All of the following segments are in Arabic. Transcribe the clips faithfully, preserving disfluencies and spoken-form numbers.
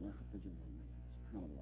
سبحان الله.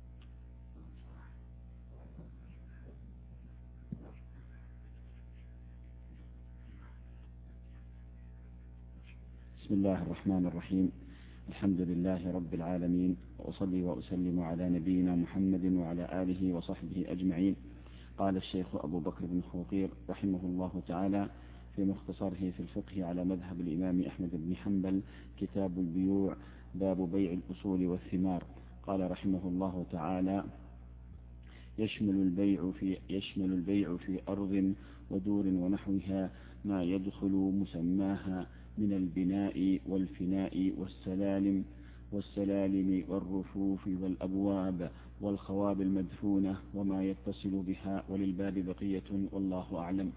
بسم الله الرحمن الرحيم. الحمد لله رب العالمين، وأصلي وأسلم على نبينا محمد وعلى آله وصحبه أجمعين. قال الشيخ أبو بكر بن خوقير رحمه الله تعالى في مختصره في الفقه على مذهب الإمام أحمد بن حنبل: كتاب البيوع، باب بيع الأصول والثمار. قال رحمه الله تعالى: يشمل البيع في, يشمل البيع في أرض ودور ونحوها ما يدخل مسماها من البناء والفناء والسلالم والسلالم والرفوف والأبواب والخواب المدفونة وما يتصل بها، وللباب بقية، والله أعلم.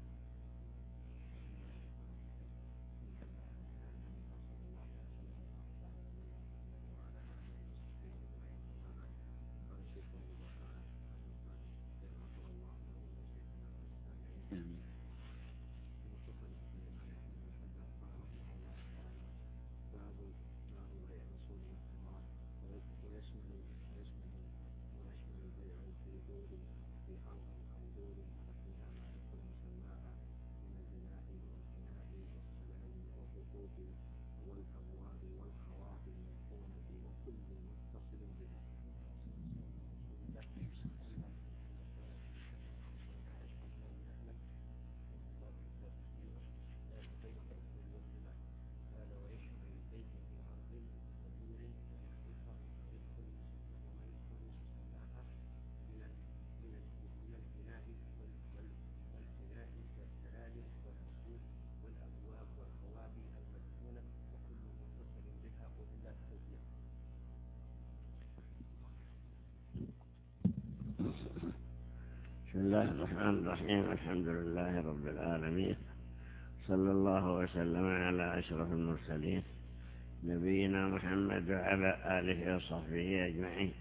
بسم الله الرحمن الرحيم. الحمد لله رب العالمين، صلى الله وسلم على أشرف المرسلين نبينا محمد وعلى آله وصحبه أجمعين.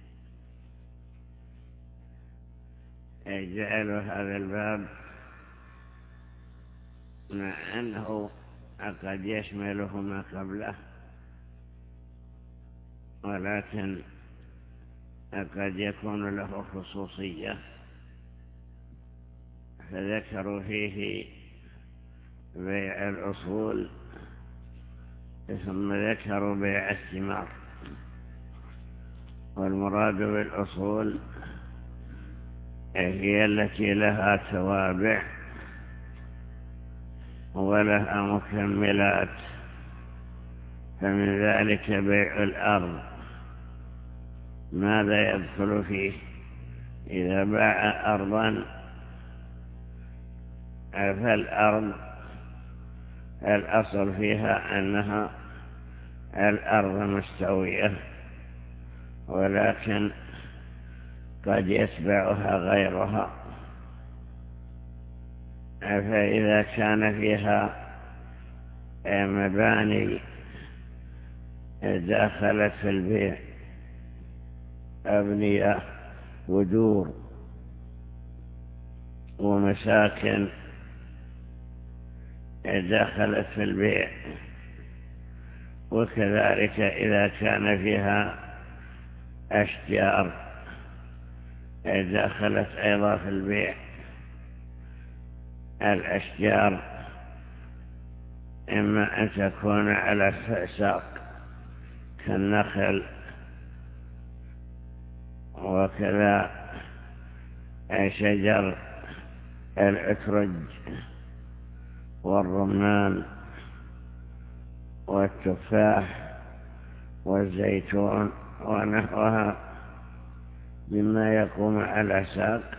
جعل هذا الباب مع أنه قد يشمله ما قبله، ولكن قد يكون له خصوصية، فذكروا فيه بيع الأصول ثم ذكروا بيع الثمار. والمراد بالأصول هي التي لها توابع ولها مكملات، فمن ذلك بيع الأرض. ماذا يدخل فيه؟ إذا باع أرضا فالأرض الأصل فيها أنها الأرض مستوية، ولكن قد يتبعها غيرها، فإذا كان فيها مباني داخلت في البيع، أبنية ودور ومساكن دخلت في البيع، وكذلك إذا كان فيها أشجار دخلت أيضا في البيع. الأشجار إما أن تكون على ساق كالنخل، وكذا شجر الأترج والرمان والتفاح والزيتون ونحوها مما يقوم على ساق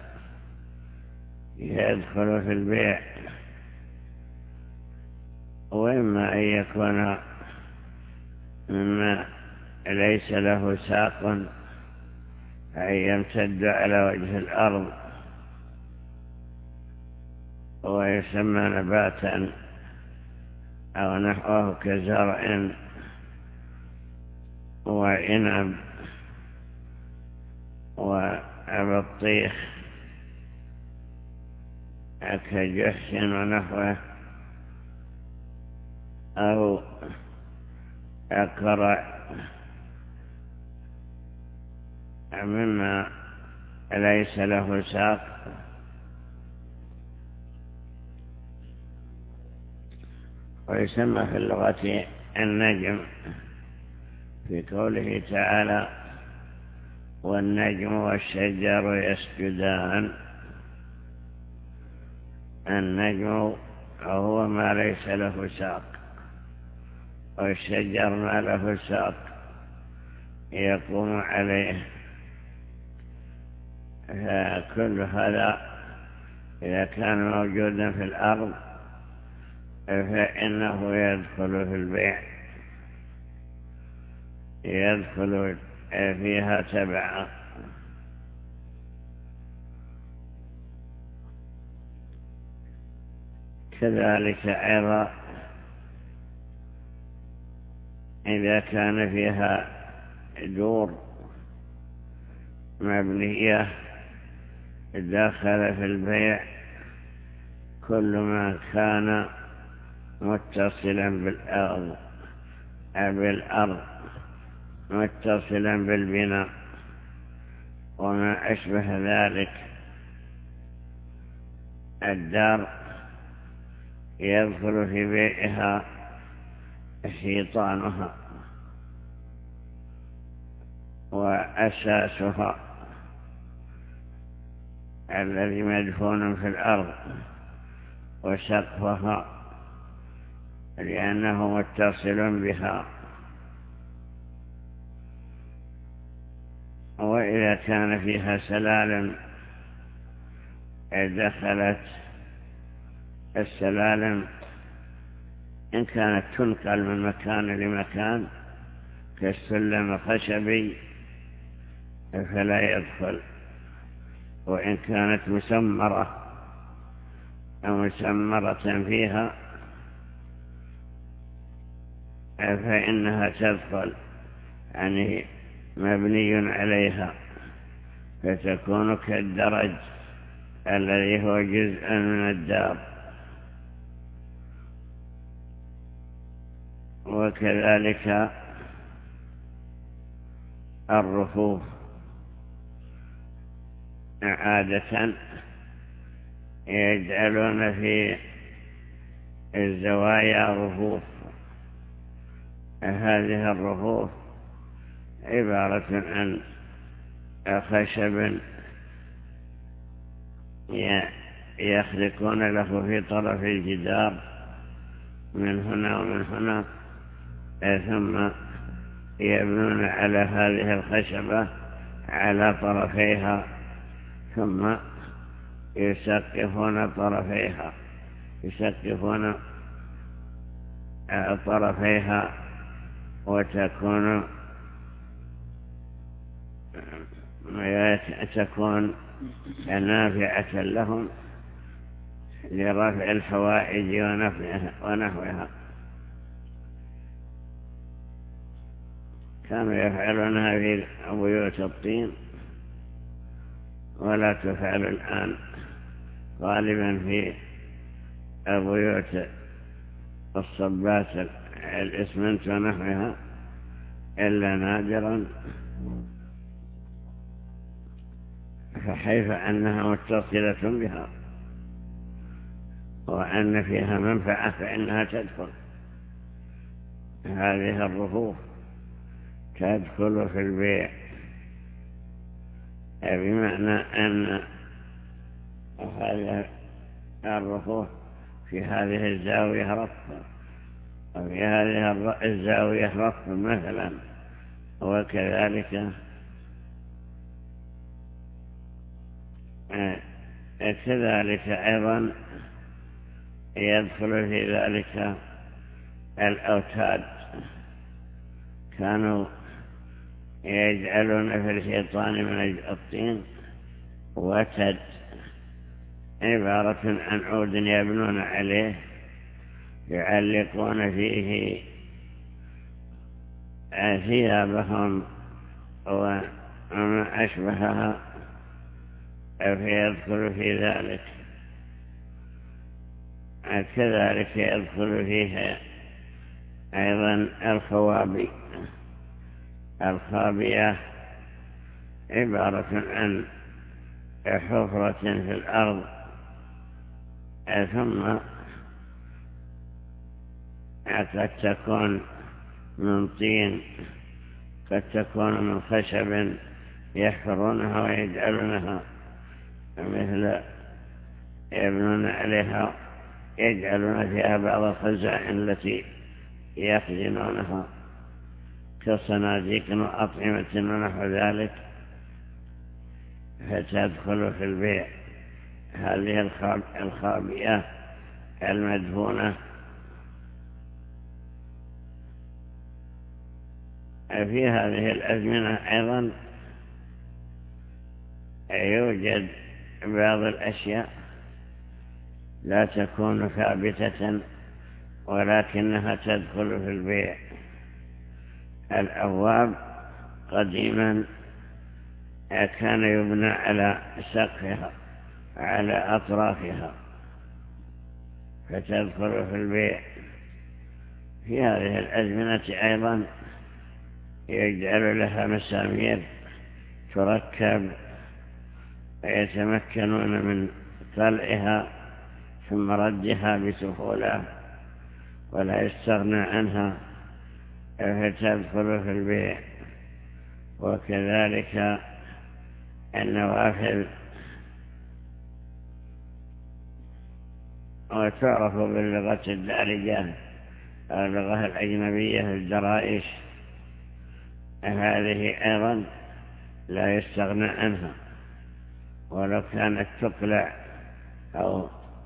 يدخل في البيع. وإما أن يكون مما ليس له ساق، أي يمتد على وجه الأرض ويسمى نباتا أو نحوه كزرع وعنب وبطيخ كجحش ونحوه، أو قرع مما ليس له ساق. ويسمى في اللغة النجم في قوله تعالى والنجم والشجر يسجدان. النجم هو ما ليس له ساق، والشجر ما له ساق يقوم عليه. فكل هذا إذا كان موجودا في الأرض فإنه يدخل في البيع، يدخل فيها تبعا. كذلك أيضا إذا كان فيها دور مبنية داخل في البيع كل ما كان متصلا بالأرض بالأرض متصلا بالبناء وما أشبه ذلك. الدار يدخل في بيئها حيطانها وأساسها الذي مدفون في الأرض، وسقفها لأنه متصل بها. وإذا كان فيها سلالم دخلت السلالم إن كانت تنقل من مكان لمكان كالسلم الخشبي فلا يدخل، وإن كانت مسمرة أو مسمرة فيها فإنها تدخل، يعني مبني عليها، فتكون كالدرج الذي هو جزء من الدار. وكذلك الرفوف عادة يجعلون في الزوايا رفوف. هذه الرفوف عبارة عن خشب يخلقون له في طرف الجدار من هنا ومن هنا، ثم يبنون على هذه الخشبة على طرفيها، ثم يسقفون طرفيها يسقفون طرفيها وتكون تكون نافعة لهم لرفع الحوائج ونحوها. كانوا يفعلونها في بيوت الطين ولا تفعل الآن غالبا في بيوت الصبات الإسمنت ونحوها إلا نادرا، فحيث أنها متصلة بها وأن فيها منفعة فإنها تدخل. هذه الرفوف تدخل في البيع، بمعنى أن هذه الرفوف في هذه الزاوية رف وفي هذه الزاوية رف مثلا، وكذلك كذلك أيضا يدخل في ذلك الأوتاد. كانوا يجعلون في الحيطان من الطين وتد، عبارة عن عود يبنون عليه يعلقون فيه ثيابهم وما أشبهها، فيدخل في ذلك. كذلك يدخل فيها أيضا الخوابي. الخابية عبارة عن حفرة في الأرض ثم قد تكون من طين، قد تكون من خشب يحفرونها ويجعلونها مثل يبنون عليها، يجعلون فيها بعض الخزائن التي يخزنونها كصناديق وأطعمة ونحو ذلك، فتدخل في البيع. هذه الخابئة المدفونة في هذه الأزمنة أيضا يوجد بعض الأشياء لا تكون ثابتة ولكنها تدخل في البيع. الأبواب قديما كان يبنى على سقفها على أطرافها فتدخل في البيع. في هذه الأزمنة أيضا يجعل لها مسامير تركب ويتمكنون من طلعها ثم ردها بسهولة ولا يستغنى عنها فتدخل في البيع. وكذلك النوافذ، وتعرف باللغة الدارجة اللغة الأجنبية الدرائش، هذه أيضا لا يستغنى عنها ولو كانت تقلع أو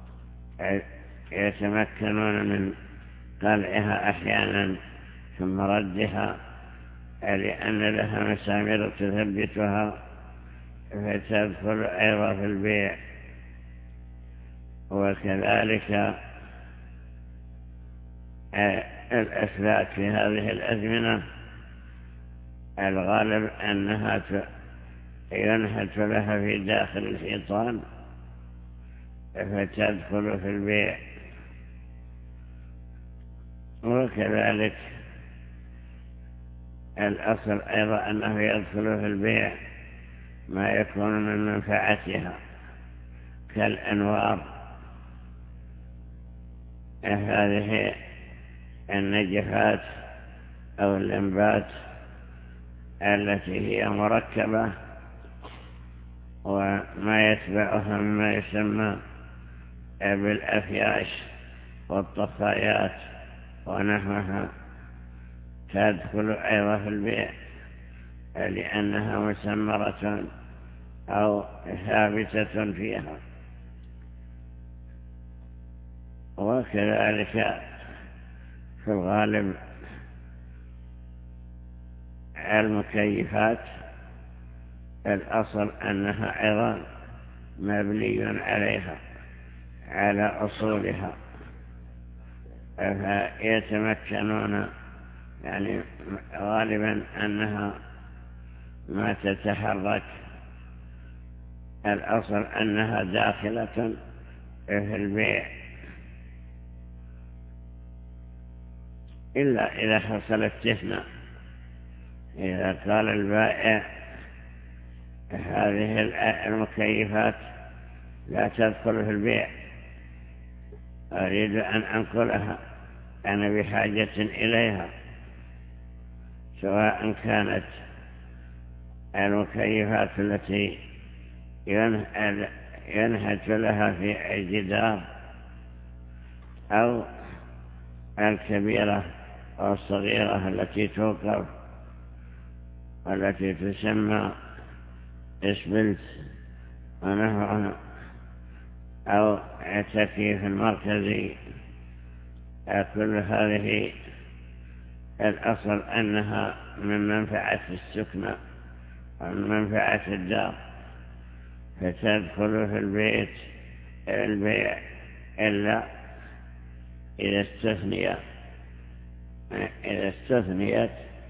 يتمكنون من قلعها أحيانا ثم ردها لأن لها مسامير تثبتها فتدخل أيضا في البيع. وكذلك الأسلاك في هذه الأزمنة الغالب أنها ينحت لها في داخل الحيطان فتدخل في البيع. وكذلك الأصل أيضا أنه يدخل في البيع ما يكون من منفعتها كالأنوار، هذه النجفات أو اللمبات التي هي مركبة وما يتبعها مما يسمى بالأفياش والطفايات ونحوها تدخل أيضا في البيع لأنها مسمرة أو ثابتة فيها. وكذلك في الغالب المكيفات الأصل أنها أيضا مبني عليها على أصولها فيتمكنون، يعني غالبا أنها ما تتحرك، الأصل أنها داخلة في البيع إلا إذا حصل استثناء، إذا قال البائع هذه المكيفات لا تدخل في البيع، أريد أن أنقلها، أنا بحاجة إليها، سواء كانت المكيفات التي ينحت لها في الجدار أو الكبيرة أو الصغيرة التي توقف والتي تسمى إسبلت ونحوها أو التكييف المركزي، كل هذه الأصل أنها من منفعة السكنة ومن منفعة الدار فتدخل في البيت البيع إلا إذا استثنيت إذا استثنيت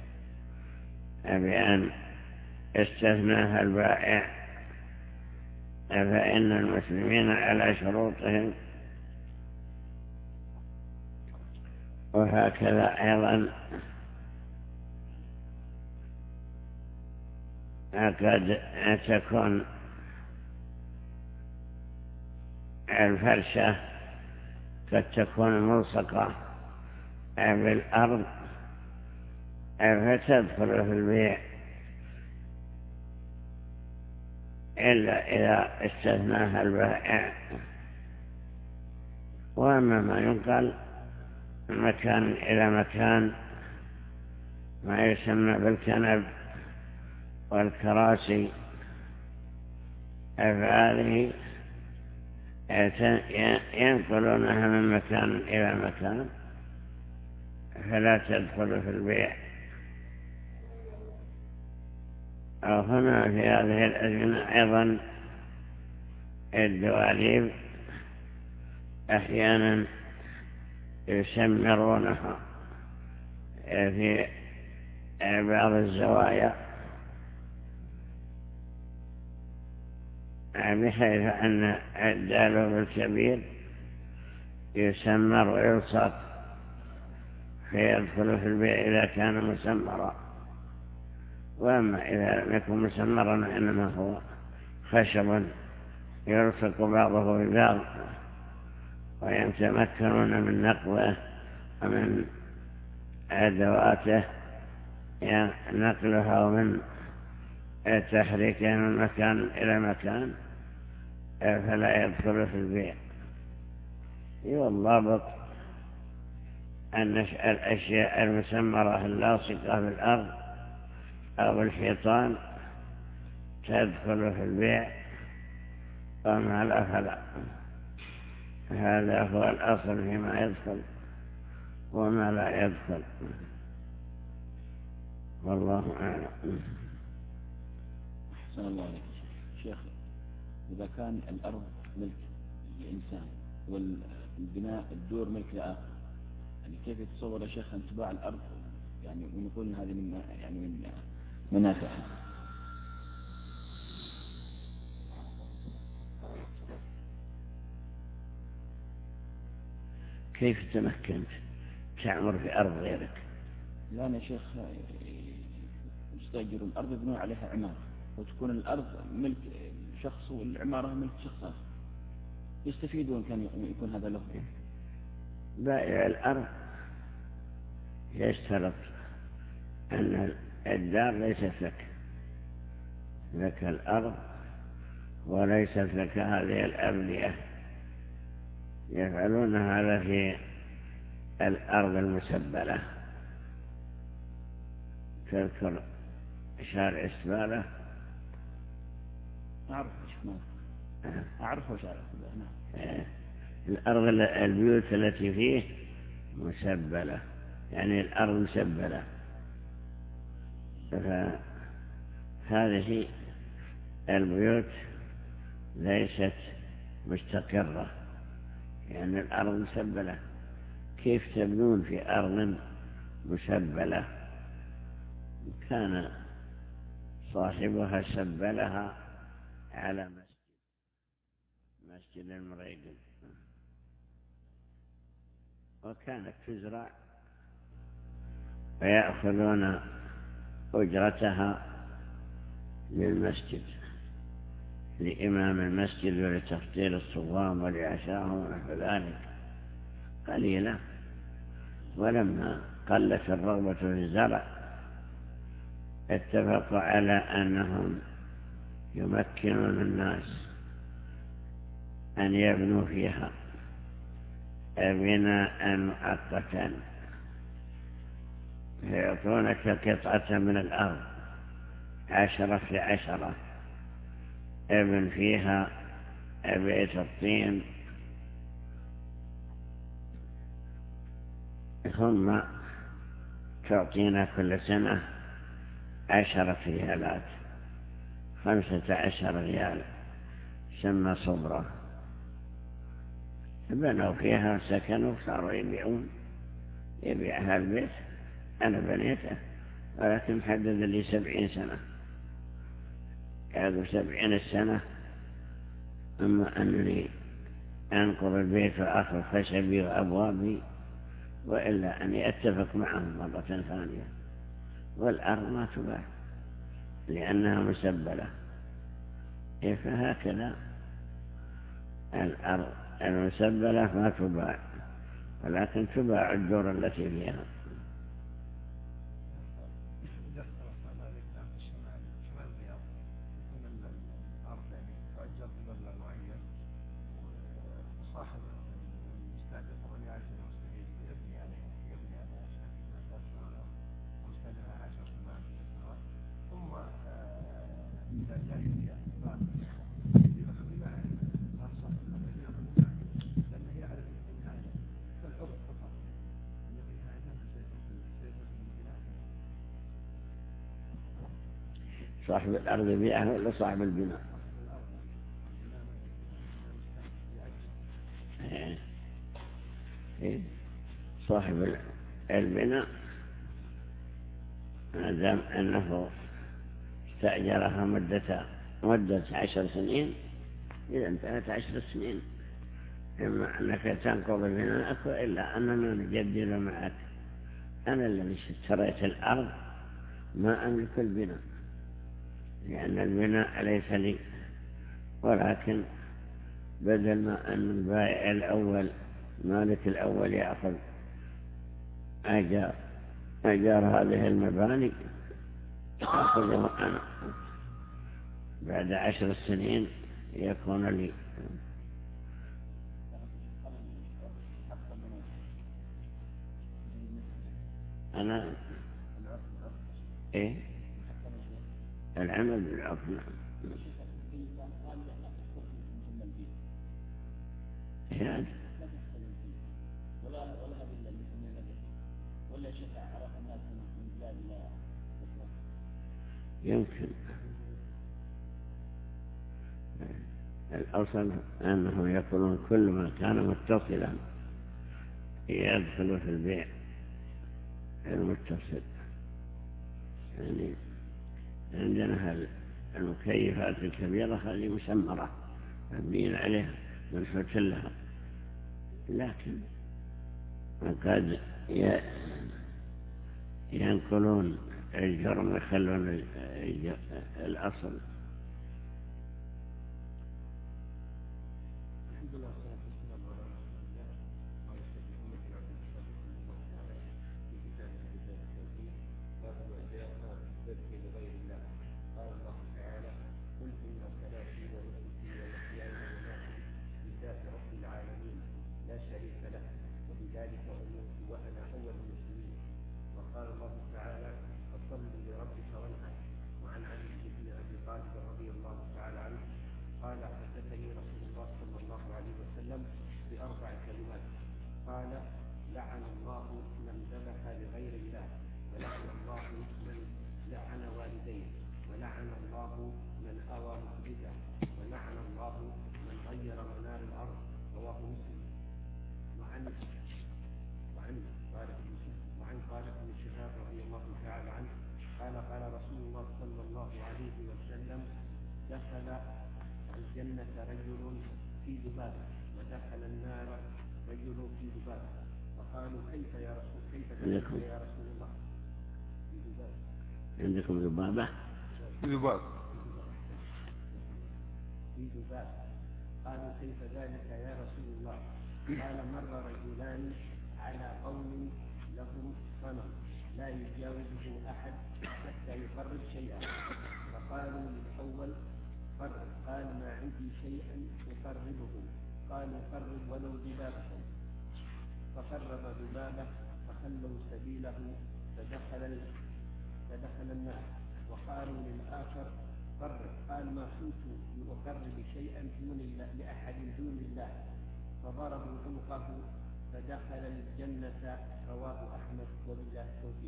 بأن استثناها البائع فإن المسلمين على شروطهم. وهكذا أيضا قد تكون الفرشة قد تكون ملصقة بالأرض فتدخل في البيع إلا إذا استثناها البائع. وأما ما ينقل مكان إلى مكان ما يسمى بالكنب والكراسي فهذه ينقلونها من مكان إلى مكان فلا تدخل في البيع. أو هنا في هذه الأزمنة أيضا الدواليب أحيانا يسمرونها في بعض الزوايا بحيث أن الدالوب الكبير يسمر ويلصق فيدخل في البيع إذا كان مسمرا. وأما إذا لم يكن مسمرا إنما هو خشب يلصق بعضه ببعض ويتمكنون من نقله ومن أدواته نقلها ومن تحريكها من مكان إلى مكان فلا يدخل في البيع. والضابط أن الأشياء المسمرة اللاصقة بالأرض أو الحيطان تدخل في البيع وما لا فلا. هذا هو الأصل فيما يدخل وما لا يدخل، والله أعلم. أحسن الله عليك شيخ. إذا كان الأرض ملك لإنسان والبناء الدور ملك لآخر، يعني كيف يتصور يا شيخ أن تباع الأرض يعني ونقول هذه من يعني من منافعها؟ كيف تمكنت تعمر في أرض غيرك؟ لا يا شيخ، يستأجر الأرض يبنون عليها عمارة وتكون الأرض ملك شخص والعمارة ملك شخص آخر، يستفيدون كان يكون هذا له. بائع الأرض يشترط أن الدار ليست لك، لك الأرض وليست لك هذه الأبنية. يفعلون هذا في الأرض المسبلة. تذكر شارع السبالة؟ أعرف إيش ما أعرف وش أعرف. الأرض البيوت التي فيه مسبلة، يعني الأرض مسبلة. فهذه البيوت ليست مستقرة، يعني الأرض مسبلة. كيف تبنون في أرض مسبلة؟ كان صاحبها سبلها على مسجد مسجد المريقل، وكانت تزرع ويأخذون أجرتها للمسجد، لإمام المسجد ولتفطير الصوام ولعشاهم ونحو ذلك قليلا. ولما قلت الرغبة في الزرع اتفقوا على أنهم يمكنون الناس أن يبنوا فيها بناء مؤقتا، فيعطونك قطعة من الأرض عشرة في عشرة، ابن فيها بيت الطين، ثم تعطينا كل سنة عشرة ريالات، خمسة عشر ريال، سمى صبرة. بنوا فيها سكنوا صاروا يبيعون، يبيعها البيت أنا بنيته ولكن حدد لي سبعين سنة، هذا سبعين السنة. أما أنني أنقر البيت وآخر خشبي وأبوابي، وإلا أني أتفق معهم مرة ثانية. والأرض ما تباع، لأنها مسبلة. فهكذا الأرض المسبلة ما تباع، ولكن تباع الدور التي فيها. صاحب الأرض بيعها ولا صاحب البناء؟ صاحب البناء ما دام أنه استأجرها مدة مدة عشر سنين، إذا انتهت عشر سنين إما أنك تنقض بناءك وإلا أننا نجدد معك. أنا الذي اشتريت الأرض ما أملك البناء، لأن البناء ليس لي، ولكن بدل ما أن البائع الأول مالك الأول يأخذ أجار أجار هذه المباني، أخذه أنا بعد عشر سنين يكون لي. أنا إيه العمل بالعرف. نعم ولا ولا هذا اللي ولا شفع عرف الناس من بلاد الله يمكن. الأصل أنهم يقولون كل ما كان متصلا يدخل في البيع المتصل. يعني عندنا المكيفات الكبيرة هذه مسمرة مبنين عليها منحوت لها، لكن قد ينقلون الجرم ويخلون الأصل. دخل الجنة رجل في ذبابة ودخل النار رجل في ذبابة، فقالوا كيف يا رسول كيف ذلك يا رسول الله؟ في ذبابة. عندكم ذبابة؟ في ذبابة في ذبابة. قالوا كيف ذلك يا رسول الله؟ قال مر رجلان على قوم لهم صنم لا يجاوزه أحد حتى يقرب شيئا، فقالوا للأول قرب، قال ما عندي شيئا أقربه، قالوا قرب ولو ذبابة، فقرب ذبابة فخلوا سبيله فدخل فدخل النار. وقالوا للآخر قرب، قال ما كنت لأقرب شيئا دوني لأحد دون الله، فضربوا عنقه فدخل الجنة. رواه أحمد وبالله التوفيق.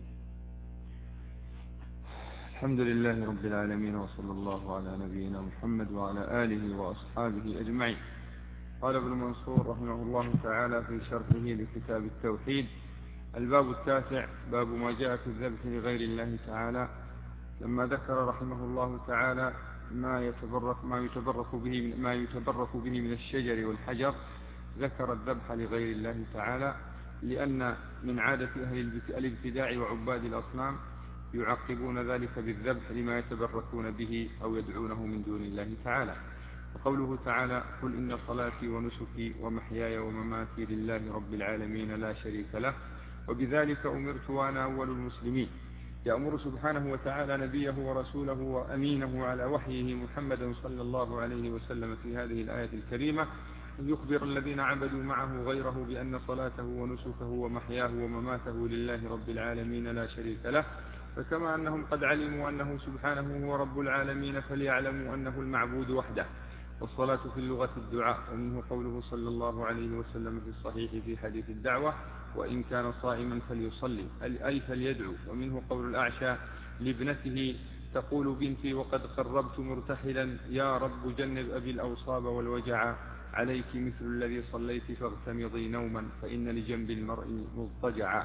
الحمد لله رب العالمين، وصلى الله على نبينا محمد وعلى آله وأصحابه أجمعين. قال ابن منصور رحمه الله تعالى في شرحه لكتاب التوحيد: الباب التاسع، باب ما جاء في الذبح لغير الله تعالى. لما ذكر رحمه الله تعالى ما يتبرك ما يتبرك به ما يتبرك به من الشجر والحجر، ذكر الذبح لغير الله تعالى، لأن من عادة أهل الابتداع وعباد الأصنام يعقبون ذلك بالذبح لما يتبركون به أو يدعونه من دون الله تعالى. وقوله تعالى قل إن صلاتي ونسكي ومحياي ومماتي لله رب العالمين لا شريك له وبذلك أمرت وأنا أول المسلمين. يأمر سبحانه وتعالى نبيه ورسوله وأمينه على وحيه محمدا صلى الله عليه وسلم في هذه الآية الكريمة أن يخبر الذين عبدوا معه غيره بأن صلاته ونسكه ومحياه ومماته لله رب العالمين لا شريك له. فكما أنهم قد علموا أنه سبحانه هو رب العالمين فليعلموا أنه المعبود وحده. والصلاة في اللغة الدعاء، ومنه قوله صلى الله عليه وسلم في الصحيح في حديث الدعوة وإن كان صائما فليصلي أي فليدعو. ومنه قول الأعشى لابنته تقول بنتي وقد قربت مرتحلا يا رب جنب أبي الأوصاب والوجع عليك مثل الذي صليت فاغتمضي نوما فإن لجنب المرء مضطجعا.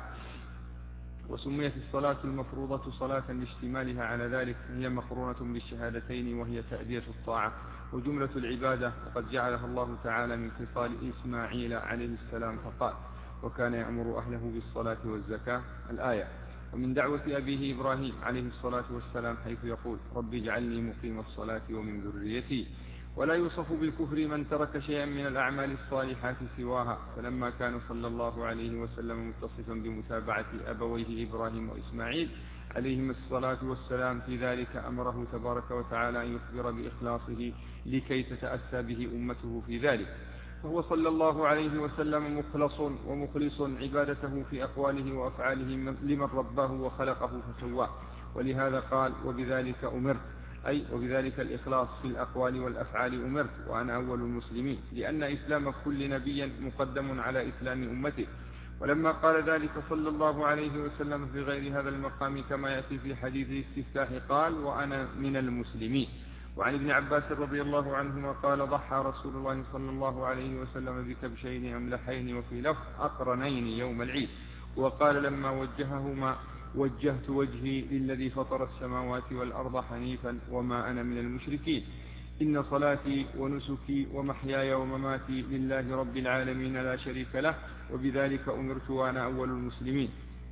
وسميت الصلاة المفروضة صلاة لاشتمالها على ذلك، هي مقرونة بالشهادتين وهي تأدية الطاعة وجملة العبادة، وقد جعلها الله تعالى من خصال إسماعيل عليه السلام فقال وكان يأمر أهله بالصلاة والزكاة الآية. ومن دعوة أبيه إبراهيم عليه الصلاة والسلام حيث يقول رب اجعلني مقيم الصلاة ومن ذريتي. ولا يوصف بالكفر من ترك شيئا من الأعمال الصالحات سواها، فلما كان صلى الله عليه وسلم متصفا بمتابعة أبويه إبراهيم وإسماعيل عليهم الصلاة والسلام في ذلك أمره تبارك وتعالى أن يخبر بإخلاصه لكي تتأسى به أمته في ذلك. فهو صلى الله عليه وسلم مخلص ومخلص عبادته في أقواله وأفعاله لمن رباه وخلقه فسواه. ولهذا قال وبذلك أمرت، أي وبذلك الإخلاص في الأقوال والأفعال أمرت وأنا أول المسلمين، لأن إسلام كل نبي مقدم على إسلام أمته. ولما قال ذلك صلى الله عليه وسلم في غير هذا المقام كما يأتي في حديث الاستفتاح قال وأنا من المسلمين. وعن ابن عباس رضي الله عنهما قال ضحى رسول الله صلى الله عليه وسلم بكبشين أملحين وفي لفظ أقرنين يوم العيد. وقال لما وجههما وجهت وجهي للذي فطر السماوات والأرض حنيفا وما أنا من المشركين. إن صلاتي ونسكي ومحياي ومماتي لله رب العالمين لا شريك له وبذلك أمرت وأنا أول المسلمين.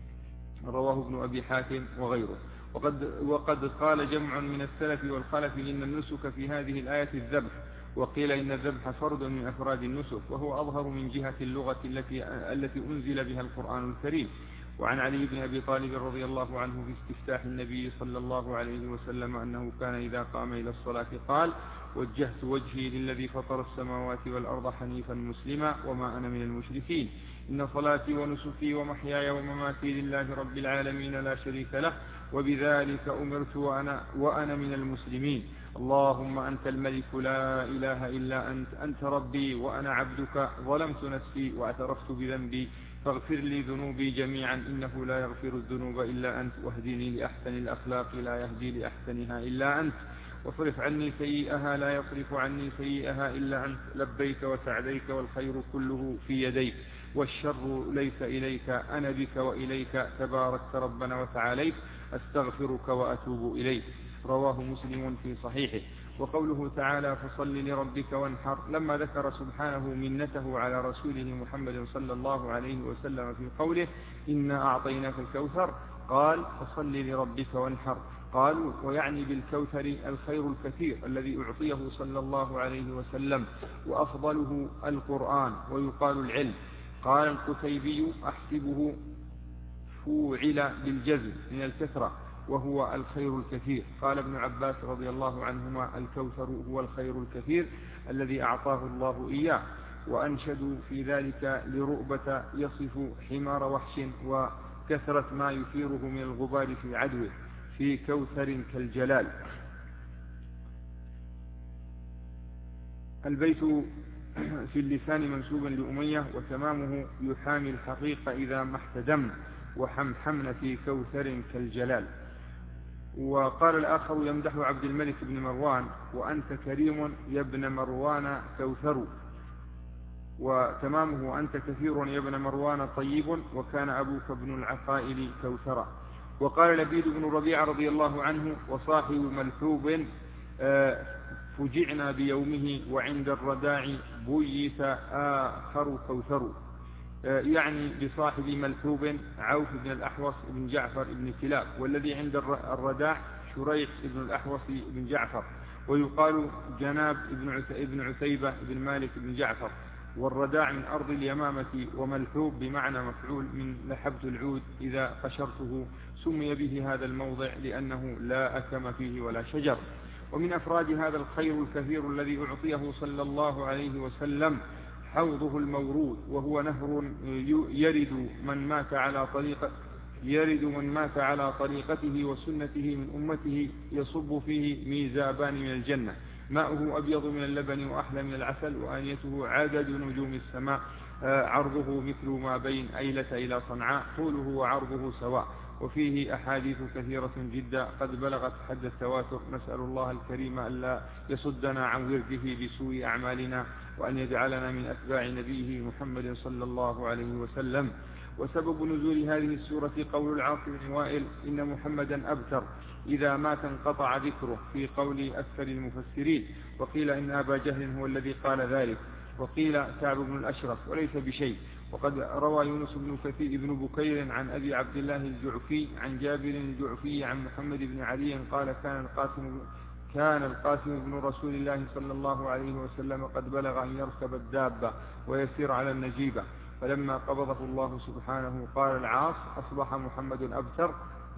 رواه ابن أبي حاتم وغيره. وقد, وقد قال جمع من السلف والخلف إن النسك في هذه الآية الذبح، وقيل إن الذبح فرد من أفراد النسك وهو أظهر من جهة اللغة التي, التي أنزل بها القرآن الكريم. وعن علي بن أبي طالب رضي الله عنه في استفتاح النبي صلى الله عليه وسلم أنه كان إذا قام إلى الصلاة قال وجهت وجهي للذي فطر السماوات والأرض حنيفا مسلما وما أنا من المشركين. إن صلاتي ونسكي ومحياي ومماتي لله رب العالمين لا شريك له وبذلك أمرت وأنا, وأنا من المسلمين. اللهم أنت الملك لا إله إلا أنت، أنت ربي وأنا عبدك، ظلمت نفسي واعترفت بذنبي فاغفر لي ذنوبي جميعا إنه لا يغفر الذنوب إلا أنت، واهدني لأحسن الأخلاق لا يهدي لأحسنها إلا أنت، واصرف عني سيئها لا يصرف عني سيئها إلا أنت، لبيك وسعديك والخير كله في يديك والشر ليس إليك، أنا بك وإليك تباركت ربنا وتعاليك، أستغفرك وأتوب إليك. رواه مسلم في صحيحه. وقوله تعالى فصل لربك وانحر لما ذكر سبحانه منته على رسوله محمد صلى الله عليه وسلم في قوله إنا أعطيناك الكوثر قال فصل لربك وانحر. قالوا ويعني بالكوثر الخير الكثير الذي أعطيه صلى الله عليه وسلم وأفضله القرآن ويقال العلم. قال القتيبي أحسبه فوعل بالجزم من الكثرة وهو الخير الكثير. قال ابن عباس رضي الله عنهما الكوثر هو الخير الكثير الذي أعطاه الله إياه. وأنشدوا في ذلك لرؤبة يصف حمار وحش وكثرة ما يثيره من الغبار في عدوه في كوثر كالجلال. البيت في اللسان منسوبا لأمية وتمامه يحامي الحقيقة إذا ما احتدمن وحمحمن في كوثر كالجلال. وقال الآخر يمدح عبد الملك بن مروان وأنت كريم يا ابن مروان كوثر، وتمامه أنت كثير يا ابن مروان طيب وكان أبوك ابن العقائل كوثرا. وقال لبيد بن ربيع رضي الله عنه وصاحب ملحوب فجعنا بيومه وعند الرداع بيت آخر كوثر. يعني بصاحب ملحوب عوف بن الأحوص بن جعفر بن كلاب، والذي عند الرداع شريح بن الأحوص بن جعفر، ويقال جناب بن عتيبة بن مالك بن جعفر. والرداع من أرض اليمامة، وملحوب بمعنى مفعول من لحبت العود إذا قشرته، سمي به هذا الموضع لأنه لا أكم فيه ولا شجر. ومن أفراد هذا الخير الكثير الذي أعطيه صلى الله عليه وسلم حوضه المورود، وهو نهر يرد من مات على طريقة يرد من مات على طريقته وسنته من أمته، يصب فيه ميزابان من الجنة، ماؤه أبيض من اللبن وأحلى من العسل، وآنيته عدد نجوم السماء، عرضه مثل ما بين أيلة إلى صنعاء، طوله وعرضه سواء. وفيه أحاديث كثيرة جدا قد بلغت حد التواتر. نسأل الله الكريم ألا يصدنا عن ورده بسوء أعمالنا، وأن يجعلنا من أتباع نبيه محمد صلى الله عليه وسلم. وسبب نزول هذه السورة قول العاص بن وائل إن محمدا أبتر إذا مات انقطع ذكره، في قول أكثر المفسرين. وقيل إن أبا جهل هو الذي قال ذلك، وقيل كعب بن الأشرف وليس بشيء. وقد روى يونس بن كثير بن بكير عن أبي عبد الله الجعفي عن جابر الجعفي عن محمد بن علي قال كان القاسم كان القاسم بن رسول الله صلى الله عليه وسلم قد بلغ أن يركب الدابة ويسير على النجيبة، فلما قبضه الله سبحانه قال العاص أصبح محمد أبتر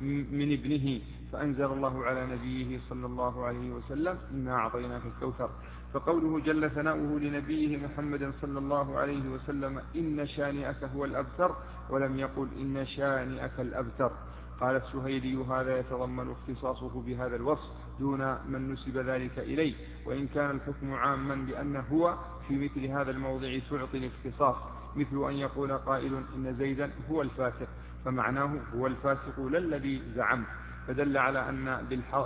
من ابنه، فأنزل الله على نبيه صلى الله عليه وسلم إنا أعطيناك الكوثر. فقوله جل ثناؤه لنبيه محمد صلى الله عليه وسلم إن شانئك هو الأبتر، ولم يقل إن شانئك الأبتر. قال السهيلي هذا يتضمن اختصاصه بهذا الوصف دون من نسب ذلك إليه، وإن كان الحكم عاما بأنه هو في مثل هذا الموضع تعطي الاختصاص، مثل أن يقول قائل إن زيدا هو الفاسق، فمعناه هو الفاسق لا الذي زعمت، فدل على أن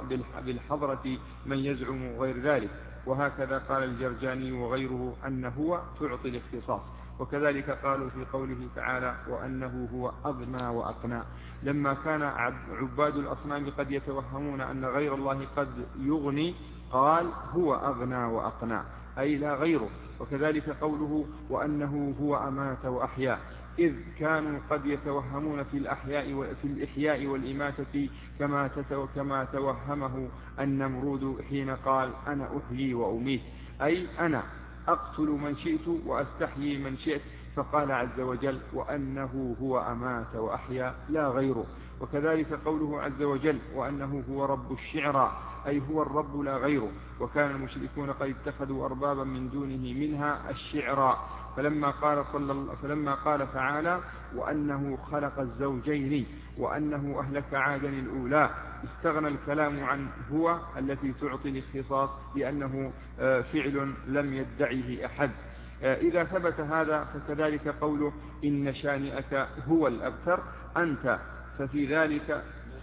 بالحضرة من يزعم غير ذلك. وهكذا قال الجرجاني وغيره أن هو تعطي الاختصاص. وكذلك قالوا في قوله تعالى وأنه هو أغنى وأقنى، لما كان عباد الأصنام قد يتوهمون أن غير الله قد يغني قال هو أغنى وأقنى أي لا غيره. وكذلك قوله وأنه هو أمات وأحيا، إذ كانوا قد يتوهمون في الأحياء في الإحياء والإماتة كما كما توهمه النمرود حين قال أنا أحيي وأميت، أي أنا أقتل من شئت وأستحيي من شئت، فقال عز وجل وأنه هو أمات وأحيا لا غيره. وكذلك قوله عز وجل وأنه هو رب الشعرى، أي هو الرب لا غيره. وكان المشركون قد اتخذوا أربابا من دونه منها الشعرى، فلما قال, صلى فلما قال تعالى وأنه خلق الزوجين وأنه أهلك عادا الأولى، استغنى الكلام عن هو التي تعطي الاختصاص لأنه فعل لم يدعه أحد. إذا ثبت هذا فكذلك قوله إن شانئك هو الأبتر أنت، ففي ذلك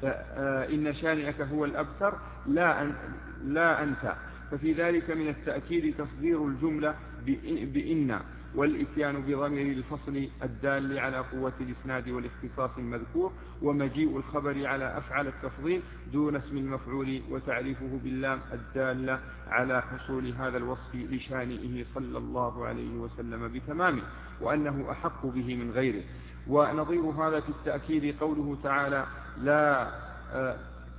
إن شانئك هو الأبتر لا, أن لا أنت، ففي ذلك من التأكيد تصدير الجملة بإن، والإتيان بضمير الفصل الدال على قوة الإسناد والاختصاص المذكور، ومجيء الخبر على أفعل التفضيل دون اسم المفعول، وتعريفه باللام الدالة على حصول هذا الوصف لشانئه صلى الله عليه وسلم بتمامه، وأنه أحق به من غيره. ونظير هذا في التأكيد قوله تعالى لا آه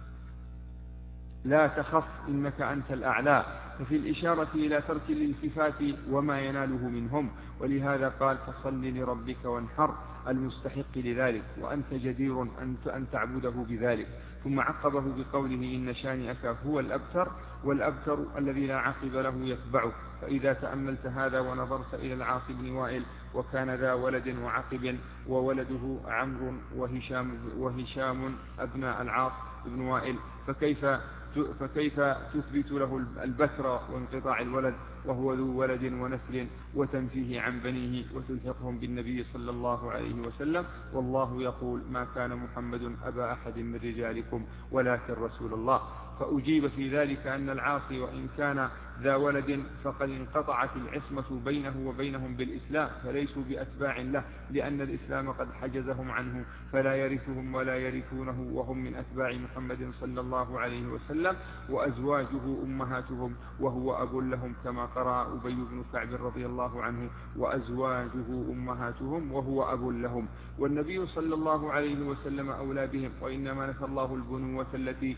لا تخف إنك أنت الأعلى، ففي الإشارة إلى ترك الالتفات وما يناله منهم، ولهذا قال فصل لربك وانحر المستحق لذلك، وأنت جدير أن تعبده بذلك. ثم عقبه بقوله إن شانئك هو الأبتر، والأبتر الذي لا عقب له يتبعه. فإذا تأملت هذا ونظرت إلى العاص بن وائل وكان ذا ولد وعقب، وولده عمرو وهشام, وهشام أبناء العاص بن وائل، فكيف فكيف تثبت له البتر وانقطاع الولد وهو ذو ولد ونسل، وتنفيه عن بنيه وتلحقهم بالنبي صلى الله عليه وسلم؟ والله يقول ما كان محمد أبا أحد من رجالكم ولكن رسول الله. فأجيب في ذلك أن العاصي وإن كان ذا ولد فقد انقطعت العصمة بينه وبينهم بالإسلام، فليسوا بأتباع له، لأن الإسلام قد حجزهم عنه، فلا يرثهم ولا يرثونه، وهم من أتباع محمد صلى الله عليه وسلم، وأزواجه أمهاتهم وهو أب لهم، كما قرأ أبي بن كعب رضي الله عنه: وأزواجه أمهاتهم وهو أب لهم. والنبي صلى الله عليه وسلم أولى بهم، وإنما نفى الله البنوة التي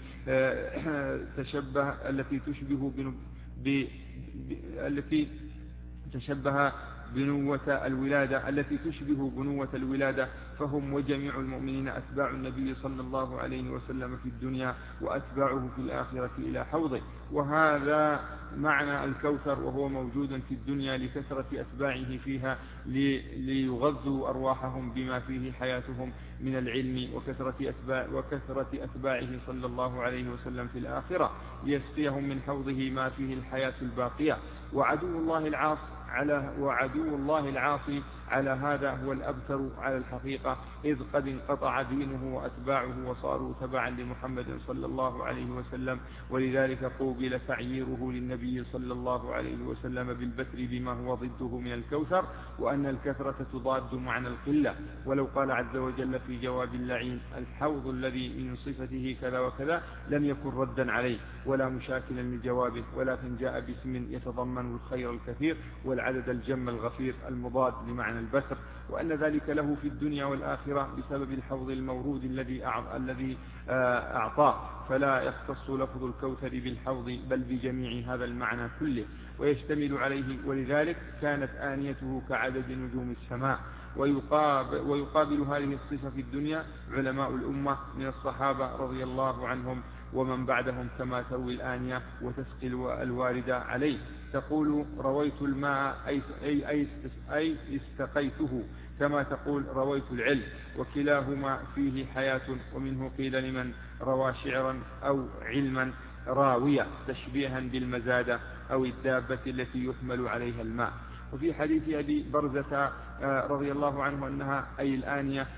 تشبه التي تشبه بن ب... ب... التي تشبه بنوة الولادة التي تشبه بنوة الولادة، فهم وجميع المؤمنين أتباع النبي صلى الله عليه وسلم في الدنيا، وأتباعه في الآخرة إلى حوضه. وهذا معنى الكوثر، وهو موجود في الدنيا لكثرة أتباعه فيها، ليغذوا أرواحهم بما فيه حياتهم من العلم، وكثرة أتباع وكثرة أتباعه صلى الله عليه وسلم في الآخرة، ليسقيهم من حوضه ما فيه الحياة الباقية. وعدو الله العاصي على وعدو الله العاصي على هذا هو الأبتر على الحقيقة، إذ قد انقطع دينه وأتباعه وصاروا تبعا لمحمد صلى الله عليه وسلم، ولذلك قوبل تعييره للنبي صلى الله عليه وسلم بالبتر بما هو ضده من الكوثر، وأن الكثرة تضاد معنى القلة. ولو قال عز وجل في جواب اللعين: الحوض الذي من صفته كذا وكذا، لم يكن ردا عليه ولا مشاكلا لجوابه، ولكن جاء باسم يتضمن الخير الكثير والعدد الجم الغفير المضاد لمعنى البتر، وأن ذلك له في الدنيا والآخرة بسبب الحوض المورود الذي الذي أعطاه، فلا يختص لفظ الكوثر بالحوض بل بجميع هذا المعنى كله ويشتمل عليه. ولذلك كانت آنيته كعدد نجوم السماء. ويقابل, ويقابل هذه الصفة في الدنيا علماء الأمة من الصحابة رضي الله عنهم ومن بعدهم، كما تروي الآنية وتسقي الواردة عليه، تقول: رويت الماء أي, أي, أي, أي استقيته، كما تقول: رويت العلم، وكلاهما فيه حياة. ومنه قيل لمن روى شعرا أو علما: راوية، تشبيها بالمزادة أو الدابة التي يحمل عليها الماء. وفي حديث أبي برزة رضي الله عنه أنها أي الآنية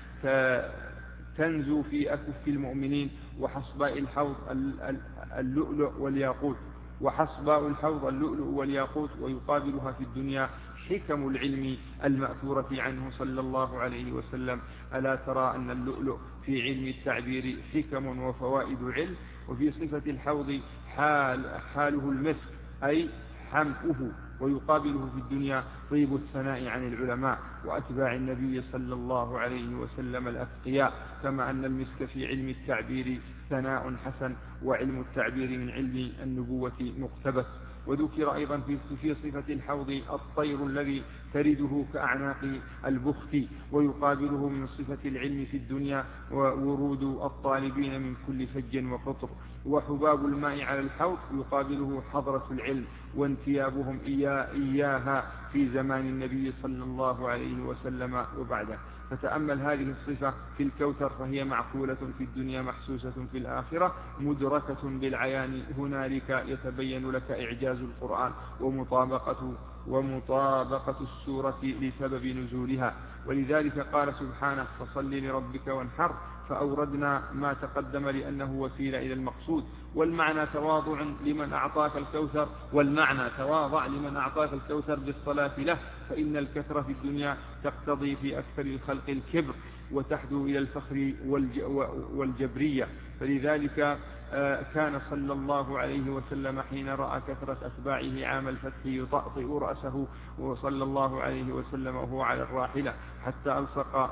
تنزو في أكف المؤمنين، وحصباء الحوض اللؤلؤ والياقوت وحصباء الحوض اللؤلؤ والياقوت ويقابلها في الدنيا حكم العلم المأثورة عنه صلى الله عليه وسلم: ألا ترى أن اللؤلؤ في علم التعبير حكم وفوائد علم. وفي صفة الحوض حال حاله المسك أي حمئه، ويقابله في الدنيا طيب الثناء عن العلماء وأتباع النبي صلى الله عليه وسلم الأتقياء، كما أن المسك في علم التعبير ثناء حسن، وعلم التعبير من علم النبوة مقتبس. وذكر أيضا في صفة الحوض الطير الذي ترده كأعناق البخت، ويقابله من صفة العلم في الدنيا وورود الطالبين من كل فج وقطر. وحباب الماء على الحوض يقابله حضرة العلم وانتيابهم إياها في زمان النبي صلى الله عليه وسلم وبعده. فتأمل هذه الصفة في الكوثر، فهي معقولة في الدنيا محسوسة في الآخرة، مدركة بالعيان. هنالك يتبين لك إعجاز القرآن ومطابقة, ومطابقة السورة لسبب نزولها. ولذلك قال سبحانه: فصل لربك وانحر، فأوردنا ما تقدم لأنه وسيلة إلى المقصود. والمعنى تواضع لمن أعطاك الكوثر والمعنى تواضع لمن أعطاك الكوثر بالصلاة له، فإن الكثرة في الدنيا تقتضي في أكثر الخلق الكبر، وتحدو إلى الفخر والجبرية. فلذلك كان صلى الله عليه وسلم حين رأى كثرة أتباعه عام الفتح يطأطئ رأسه وصلى الله عليه وسلم وهو على الراحلة، حتى ألصق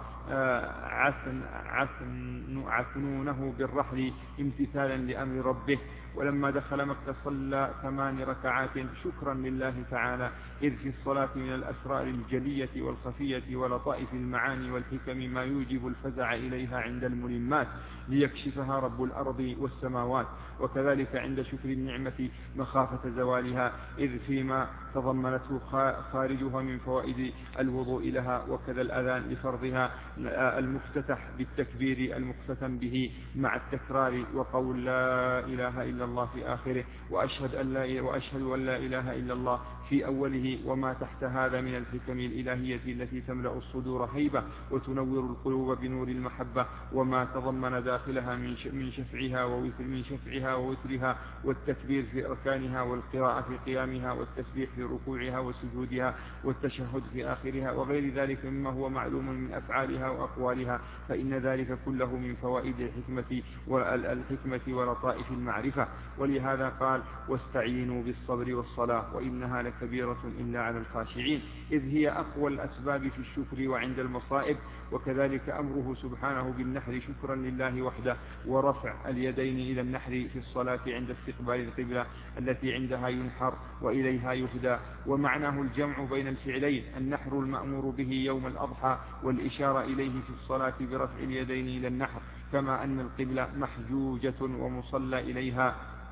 عفن عفن عفنونه بالرحل امتثالا لأمر ربه. ولما دخل مكة صلى ثمان ركعات شكرا لله تعالى، إذ في الصلاة من الأسرار الجلية والخفية ولطائف المعاني والحكم ما يوجب الفزع إليها عند الملمات، ليكشفها رب الأرض والسماوات. وكذلك عند شكر النعمة مخافة زوالها، إذ فيما تضمنته خارجها من فوائد الوضوء لها. وكذا الآية الأذان لفرضها المفتتح بالتكبير المختتم به مع التكرار وقول لا إله إلا الله في آخره وأشهد أن لا, وأشهد أن لا إله إلا الله في أوله، وما تحت هذا من الحكم الإلهية التي تملأ الصدور هيبة وتنور القلوب بنور المحبة، وما تضمن داخلها من شفعها ووتر من شفعها ووترها، والتكبير في أركانها، والقراءة في قيامها، والتسبيح في ركوعها وسجودها، والتشهد في آخرها، وغير ذلك مما هو معلوم من أفعالها وأقوالها، فإن ذلك كله من فوائد الحكمة والحكمة ولطائف المعرفة. ولهذا قال واستعينوا بالصبر والصلاة وإنها لكبيرة إلا على الخاشعين، إذ هي أقوى الأسباب في الشكر وعند المصائب. وكذلك أمره سبحانه بالنحر شكرا لله وحده، ورفع اليدين إلى النحر في الصلاة عند استقبال القبلة التي عندها ينحر وإليها يهدى. ومعناه الجمع بين الفعلين، النحر المأمور به يوم الأضحى والإشارة إليه في الصلاة برفع اليدين إلى النحر، كما أن القبلة محجوجة ومصلى إليها،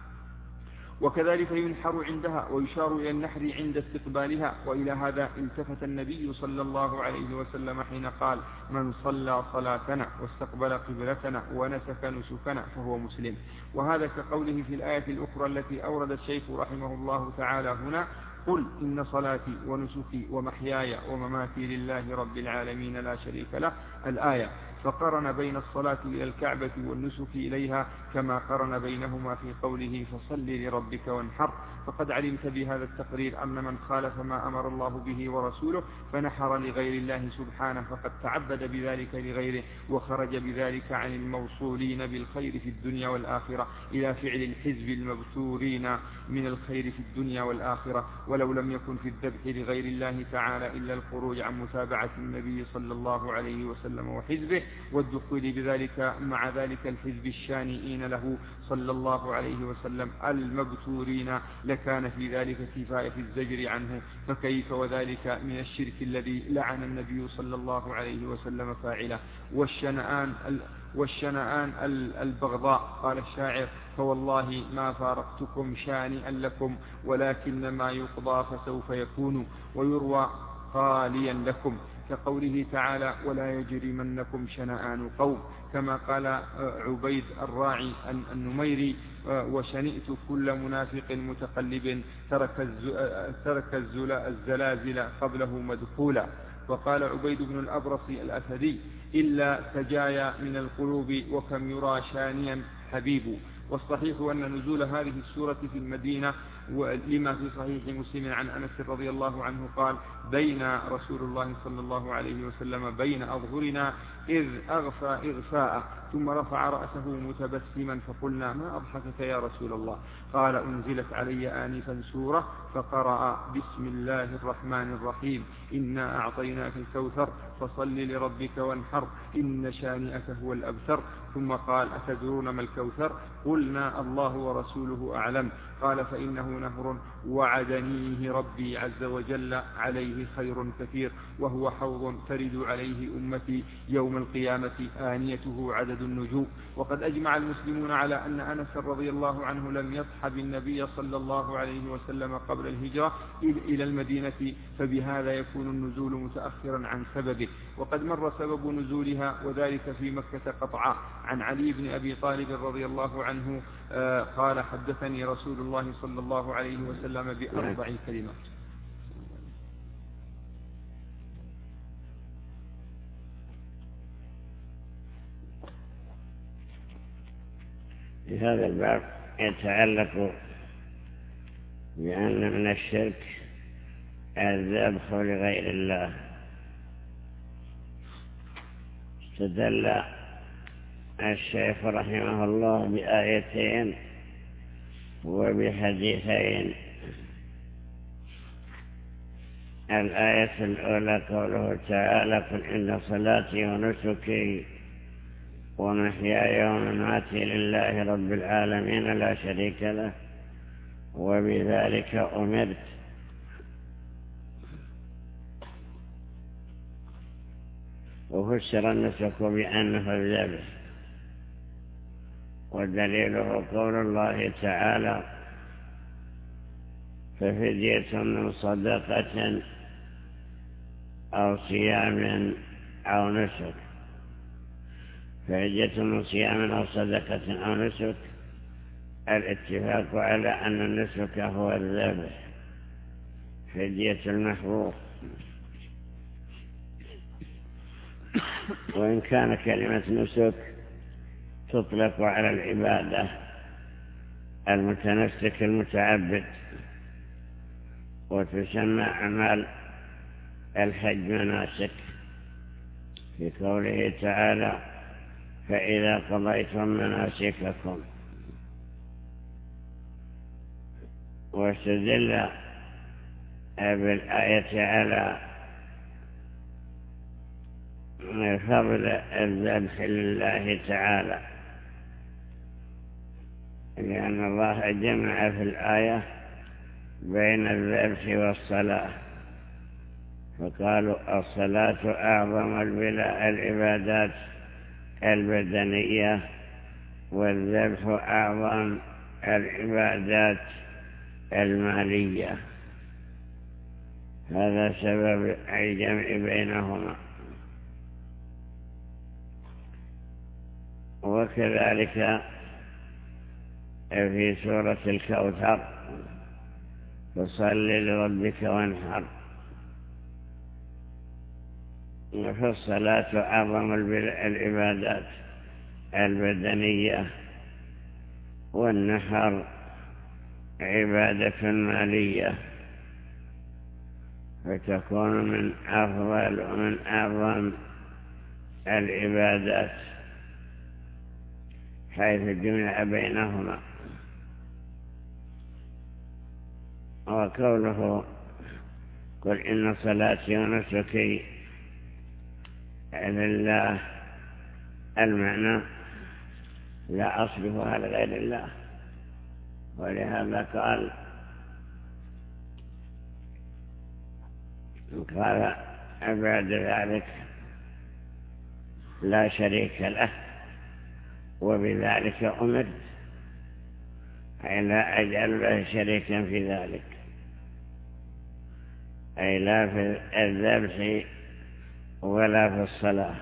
وكذلك ينحر عندها ويشار إلى النحر عند استقبالها. وإلى هذا التفت النبي صلى الله عليه وسلم حين قال من صلى صلاتنا واستقبل قبلتنا ونسك نسكنا فهو مسلم. وهذا كقوله في الآية الأخرى التي أورد الشيخ رحمه الله تعالى هنا قل إن صلاتي ونسكي ومحياي ومماتي لله رب العالمين لا شريك له الآية، فقرن بين الصلاة إلى الكعبة والنسك إليها كما قرن بينهما في قوله فصل لربك وانحر. فقد علمت بهذا التقرير أن من خالف ما أمر الله به ورسوله فنحر لغير الله سبحانه فقد تعبد بذلك لغيره، وخرج بذلك عن الموصولين بالخير في الدنيا والآخرة إلى فعل الحزب المبتورين من الخير في الدنيا والآخرة. ولو لم يكن في الذبح لغير الله تعالى إلا الخروج عن متابعة النبي صلى الله عليه وسلم وحزبه والدخول بذلك مع ذلك الحزب الشانئين له صلى الله عليه وسلم المبتورين لكان في ذلك كفاية الزجر عنه، فكيف وذلك من الشرك الذي لعن النبي صلى الله عليه وسلم فاعله. والشنآن والشنآن البغضاء. قال الشاعر فوالله ما فارقتكم شانئا لكم ولكن ما يقضى فسوف يكون ويروى خاليا لكم، كقوله تعالى ولا يجرمنكم شنآن قوم، كما قال عبيد الراعي النميري وشنئت كل منافق متقلب ترك الزلازل قبله مدخولا. وقال عبيد بن الأبرص الأسدي إلا سجايا من القلوب وكم يرى شانيا حبيب. والصحيح أن نزول هذه السورة في المدينة لما في صحيح مسلم عن أنس رضي الله عنه قال بين رسول الله صلى الله عليه وسلم بين أظهرنا إذ أغفى إغفاء ثم رفع رأسه متبسما فقلنا ما أضحكك يا رسول الله؟ قال أنزلت علي آنفا سورة فقرأ بسم الله الرحمن الرحيم إنا أعطيناك الكوثر فصل لربك وانحر إن شانئك هو الأبتر. ثم قال أتدرون ما الكوثر؟ قلنا الله ورسوله أعلم. قال فإنه نهر وعدنيه ربي عز وجل عليه خير كثير وهو حوض ترد عليه أمتي يوم القيامة آنيته عدد النجوم. وقد أجمع المسلمون على أن أنس رضي الله عنه لم يصحب النبي صلى الله عليه وسلم قبل الهجرة إلى المدينة، فبهذا يكون النزول متأخرا عن سببه. وقد مر سبب نزولها وذلك في مكة قطعا عن علي بن أبي طالب رضي الله عنه قال حدثني رسول الله صلى الله عليه وسلم بأربع كلمات. في هذا الباب يتعلق بأن من الشرك الذبح لغير الله. استدل الشيخ رحمه الله بآيتين وبحديثين. الآية الأولى قوله تعالى قل إن صلاتي ونسكي ومحياي ومماتي لله رب العالمين لا شريك له وبذلك أمرت. وفسر النسك بأنه الذبح، ودليله قول الله تعالى ففدية من صدقة أو صيام أو نسك، فدية من صيام أو صدقة أو نسك. الاتفاق على أن النسك هو الذبح، فدية المحظور. وإن كان كلمة نسك تطلق على العبادة، المتنسك المتعبد، وتسمى أعمال الحج مناسك، في قوله تعالى: فإذا قضيتم مناسككم. واستدل بالآية على فضل الذبح لله تعالى، لأن الله جمع في الآية بين الذبح والصلاة، فقالوا الصلاة أعظم العبادات البدنية، والذبح أعظم العبادات المالية. هذا سبب الجمع بينهما. وكذلك في سورة الكوثر: فصل لربك وانحر. فالصلاة أعظم العبادات البدنية، والنحر عبادة مالية، فتكون من أفضل ومن أعظم العبادات حيث جمع بينهما. وقوله: قل إن صلاتي ونسكي لله، المعنى لا أصرفها لغير الله. ولهذا قال قال بعد ذلك: لا شريك له، وبذلك أمرت، أي لا أجعل له شريكا في ذلك، أي لا في الذبح ولا في الصلاة.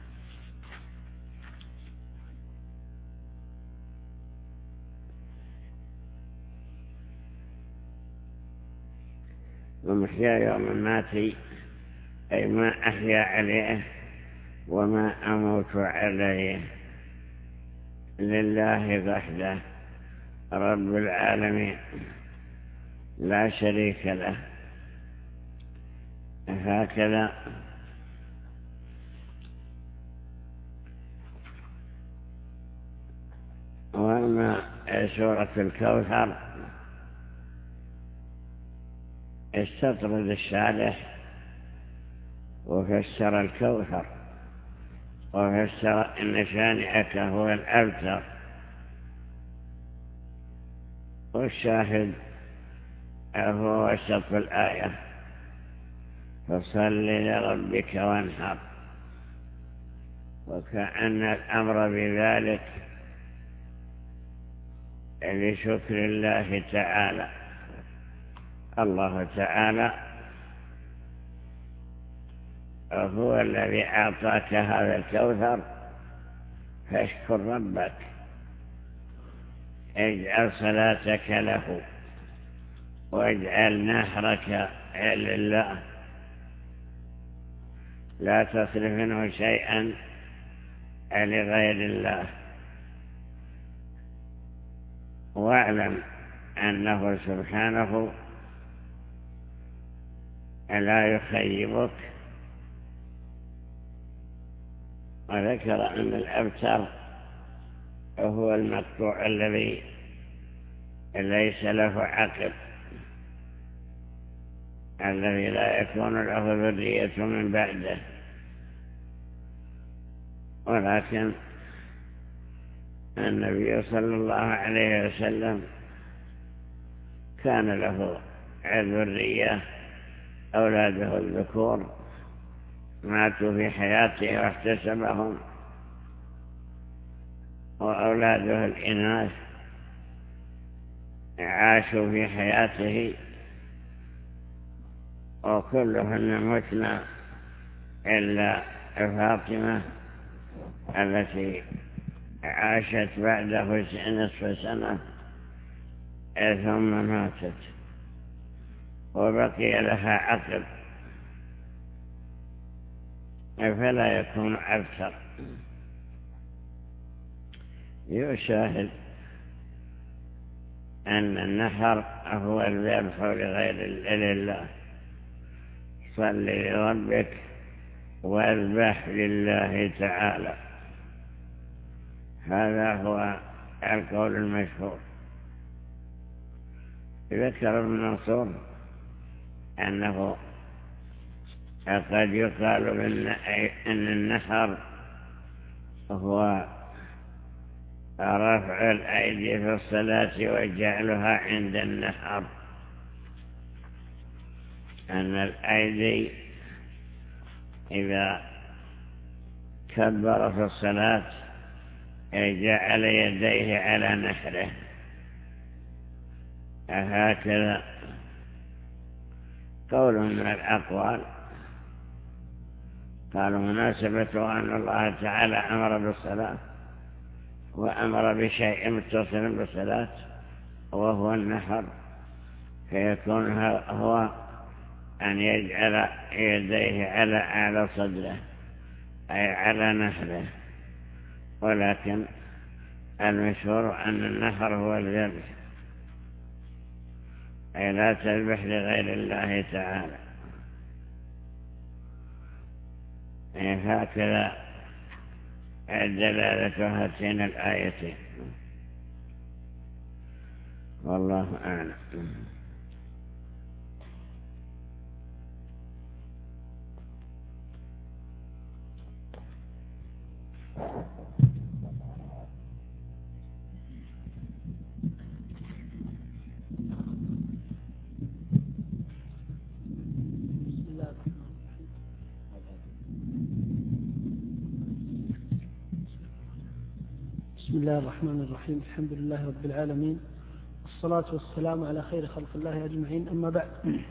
ومحيا يوم ماتي، أي ما أحيا عليه وما أموت عليه، لله وحده رب العالمين لا شريك له. هكذا وأما سورة الكوثر استطرد الشارح وفسر الكوثر، وفسر إن شانئك هو الأبتر. والشاهد هو وسط الآية: فصل لربك وانحر. وكأن الأمر بذلك لشكر الله تعالى. الله تعالى هو الذي أعطاك هذا الكوثر، فاشكر ربك، اجعل صلاتك له، واجعل نحرك لله، لا تصرف منه شيئا لغير الله. واعلم أنه سبحانه لا يخيبك. وذكر أن الأبتر هو المقطوع الذي ليس له عقب، الذي لا يكون له ذرية من بعده، ولكن النبي صلى الله عليه وسلم كان له ذرية، أولاده الذكور ماتوا في حياته واحتسبهم، وأولاده الإناث عاشوا في حياته، وكلهن متنا إلا فاطمة التي عاشت بعده نصف سنة ثم ماتت وبقي لها عقل، فلا يكون أكثر. يشاهد أن النحر هو الذبح لغير الله. صل لربك واذبح لله تعالى، هذا هو القول المشهور. ذكر ابن منصور أنه قد يقال أن النحر هو رفع الأيدي في الصلاة وجعلها عند النحر، أن الأيدي إذا كبر في الصلاة جعل يديه على نحره، هكذا قول من الأقوال. قالوا مناسبته أن الله تعالى أمر بالصلاة وأمر بشيء متصل بالصلاة وهو النحر، فيكون هو أن يجعل يديه على أعلى صدره أي على نحره. ولكن المشهور أن النحر هو الذبح، أي لا تذبح لغير الله تعالى. هكذا دلالة هاتين الآيتين، والله أعلم. بسم الله الرحمن الرحيم. الحمد لله رب العالمين، والصلاة والسلام على خير خلق الله أجمعين، أما بعد.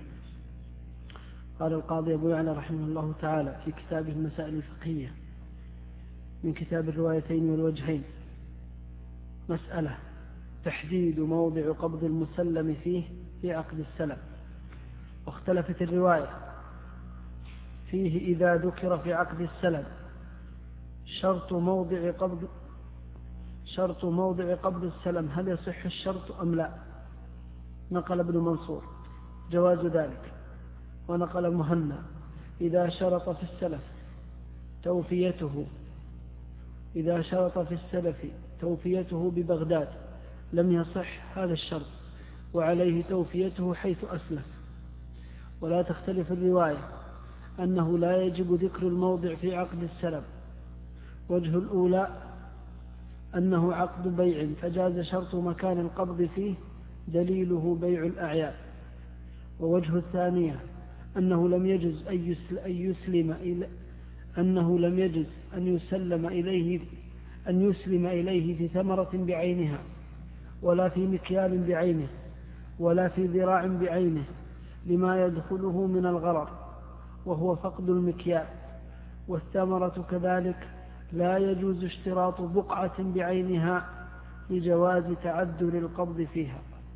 قال القاضي أبو يعلى رحمه الله تعالى في كتابه المسائل الفقهية من كتاب الروايتين والوجهين: مسألة تحديد موضع قبض المسلم فيه في عقد السلم. واختلفت الرواية فيه إذا ذكر في عقد السلم شرط موضع قبض شرط موضع قبض السلم هل يصح الشرط أم لا؟ نقل ابن منصور جواز ذلك، ونقل مهنا إذا شرط في السلف توفيته إذا شرط في السلف توفيته ببغداد لم يصح هذا الشرط، وعليه توفيته حيث أسلف. ولا تختلف الرواية أنه لا يجب ذكر الموضع في عقد السلم. وجه الأولى أنه عقد بيع فجاز شرط مكان القبض فيه دليله بيع الأعيان. ووجه الثانية أنه لم يجز أن يسلم إلى أنه لم يجز أن يسلم إليه أن يسلم إليه في ثمرة بعينها، ولا في مكيال بعينه، ولا في ذراع بعينه، لما يدخله من الغرر وهو فقد المكيال. والثمرة كذلك لا يجوز اشتراط بقعة بعينها لجواز تعذر القبض فيها.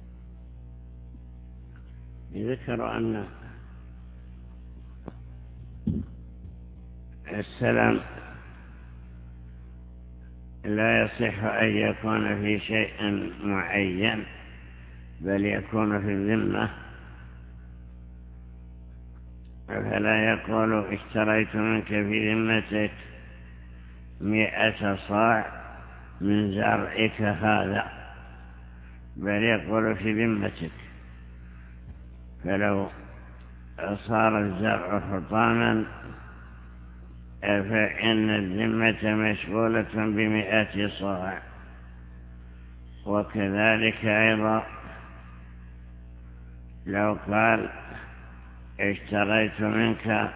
ذكر أن السلام لا يصح أن يكون في شيء معين، بل يكون في الذمة. فلا يقول اشتريت منك في ذمتك مئة صاع من زرعك هذا، بل يقول في ذمتك. فلو صار الزرع حطاما فإن الذمة مشغولة بمئة صاع. وكذلك أيضا لو قال اشتريت منك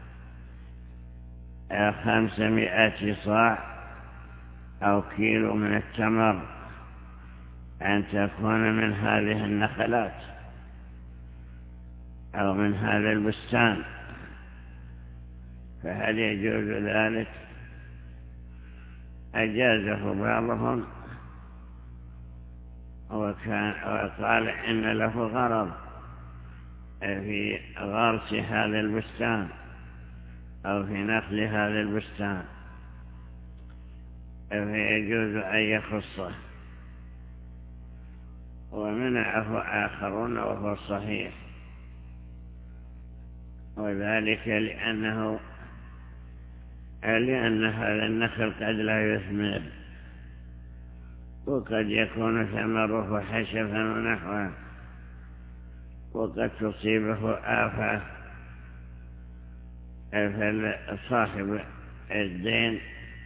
خمسمائة صاع أو كيلو من التمر أن تكون من هذه النخلات أو من هذا البستان، فهل يجوز ذلك؟ أجازه بعضهم وكان وقال إن له غرض في غرس هذا البستان أو في نخل هذا البستان فيجوز أن يخصه، ومنعه آخرون وهو الصحيح، وذلك لأنه لأن هذا النخل قد لا يثمر، وقد يكون ثمره حشفا ونحوه، وقد تصيبه آفة، فصاحب الدين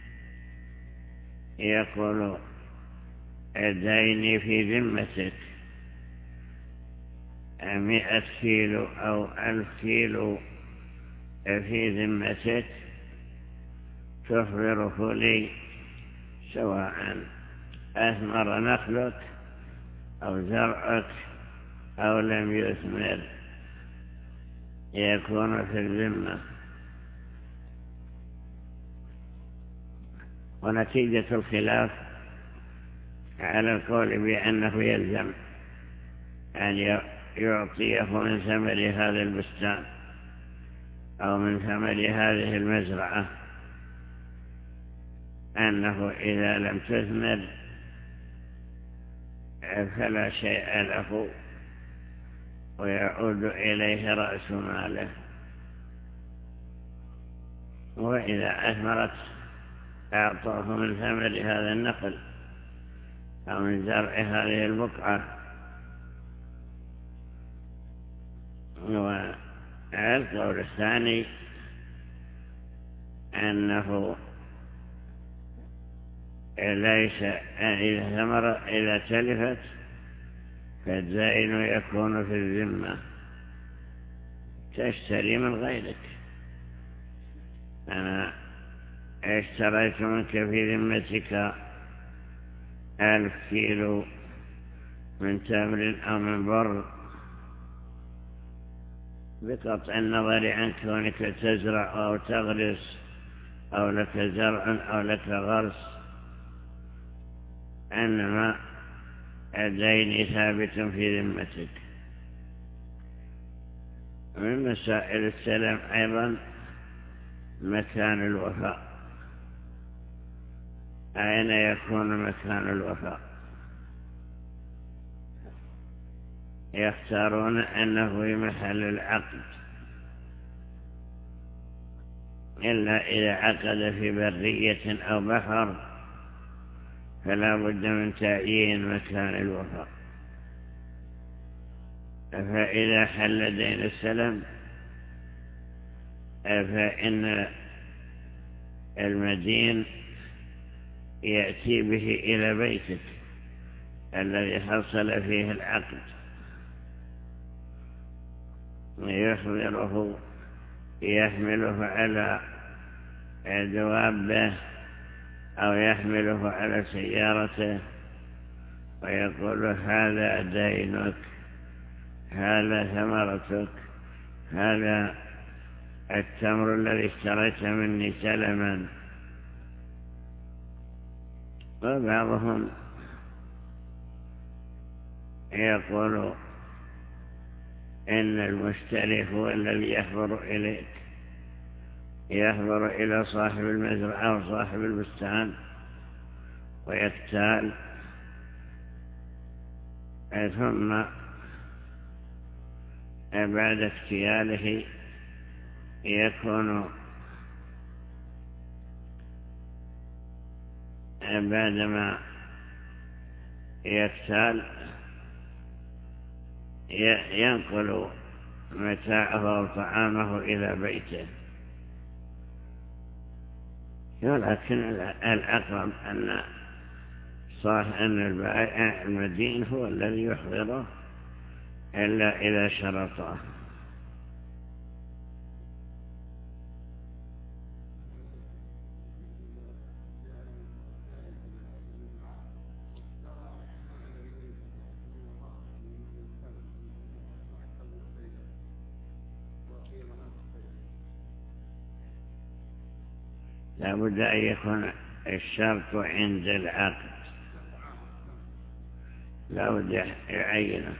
يقول ديني في ذمتك مئة كيلو أو ألف كيلو في ذمتك تخبره لي سواء أثمر نخلك أو زرعك أو لم يثمر، يكون في الذمة. ونتيجة الخلاف على القول بأنه يلزم أن يعطيه من ثمر هذا البستان أو من ثمر هذه المزرعة، أنه إذا لم تثمر فلا شيء له ويعود إليه رأس ماله، وإذا أثمرت أعطاه من ثمر هذا النخل أو من زرع هذه البقعة. والقول الثاني أنه ليس إذا ثمر إذا تلفت فالزائن يكون في الذمة، تشتري من غيرك. أنا اشتريت منك في ذمتك ألف كيلو من تمر أو من بر، بقطع النظر عن كونك تزرع أو تغرس أو لك زرع أو لك غرس، إنما الدين ثابت في ذمتك. من مسائل السلام أيضا مكان الوفاء. أين يكون مكان الوفاء؟ يختارون أنه في محل العقد، إلا إذا عقد في برية أو بحر فلا بد من تعيين مكان الوفاء. فإذا حل دين السلم فإن المدين يأتي به إلى بيتك الذي حصل فيه العقد، يخبره يحمله على دوابه أو يحمله على سيارته ويقول هذا دينك، هذا ثمرتك، هذا التمر الذي اشتريت مني سلما. وبعضهم يقول إن المشتري هو الذي يحضر إليك، يحضر إلى صاحب المزرعة أو صاحب البستان ويكتال، ثم بعد اكتياله يكون بعدما يكتال ينقل متاعه وطعامه إلى بيته. ولكن الأقرب أن صح أن البائع المدين هو الذي يحضره إلا إذا شرطه. لا بد أن يكون الشرط عند العقد، لا بد يعينه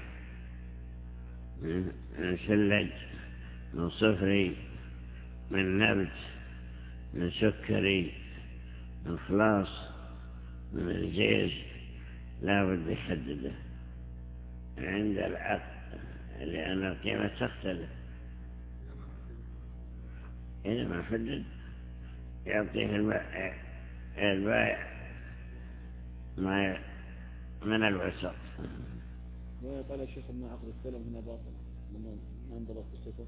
من سلج، من صفري، من نبت، من سكري، من خلاص، من الجيز، لا بد يحدده عند العقد لأن القيمة تختلف. إذا ما حدد يعطيه البائع ما من الوسط. قال الشيخ أن عقد السلم هنا باطل ما انضبط الصفة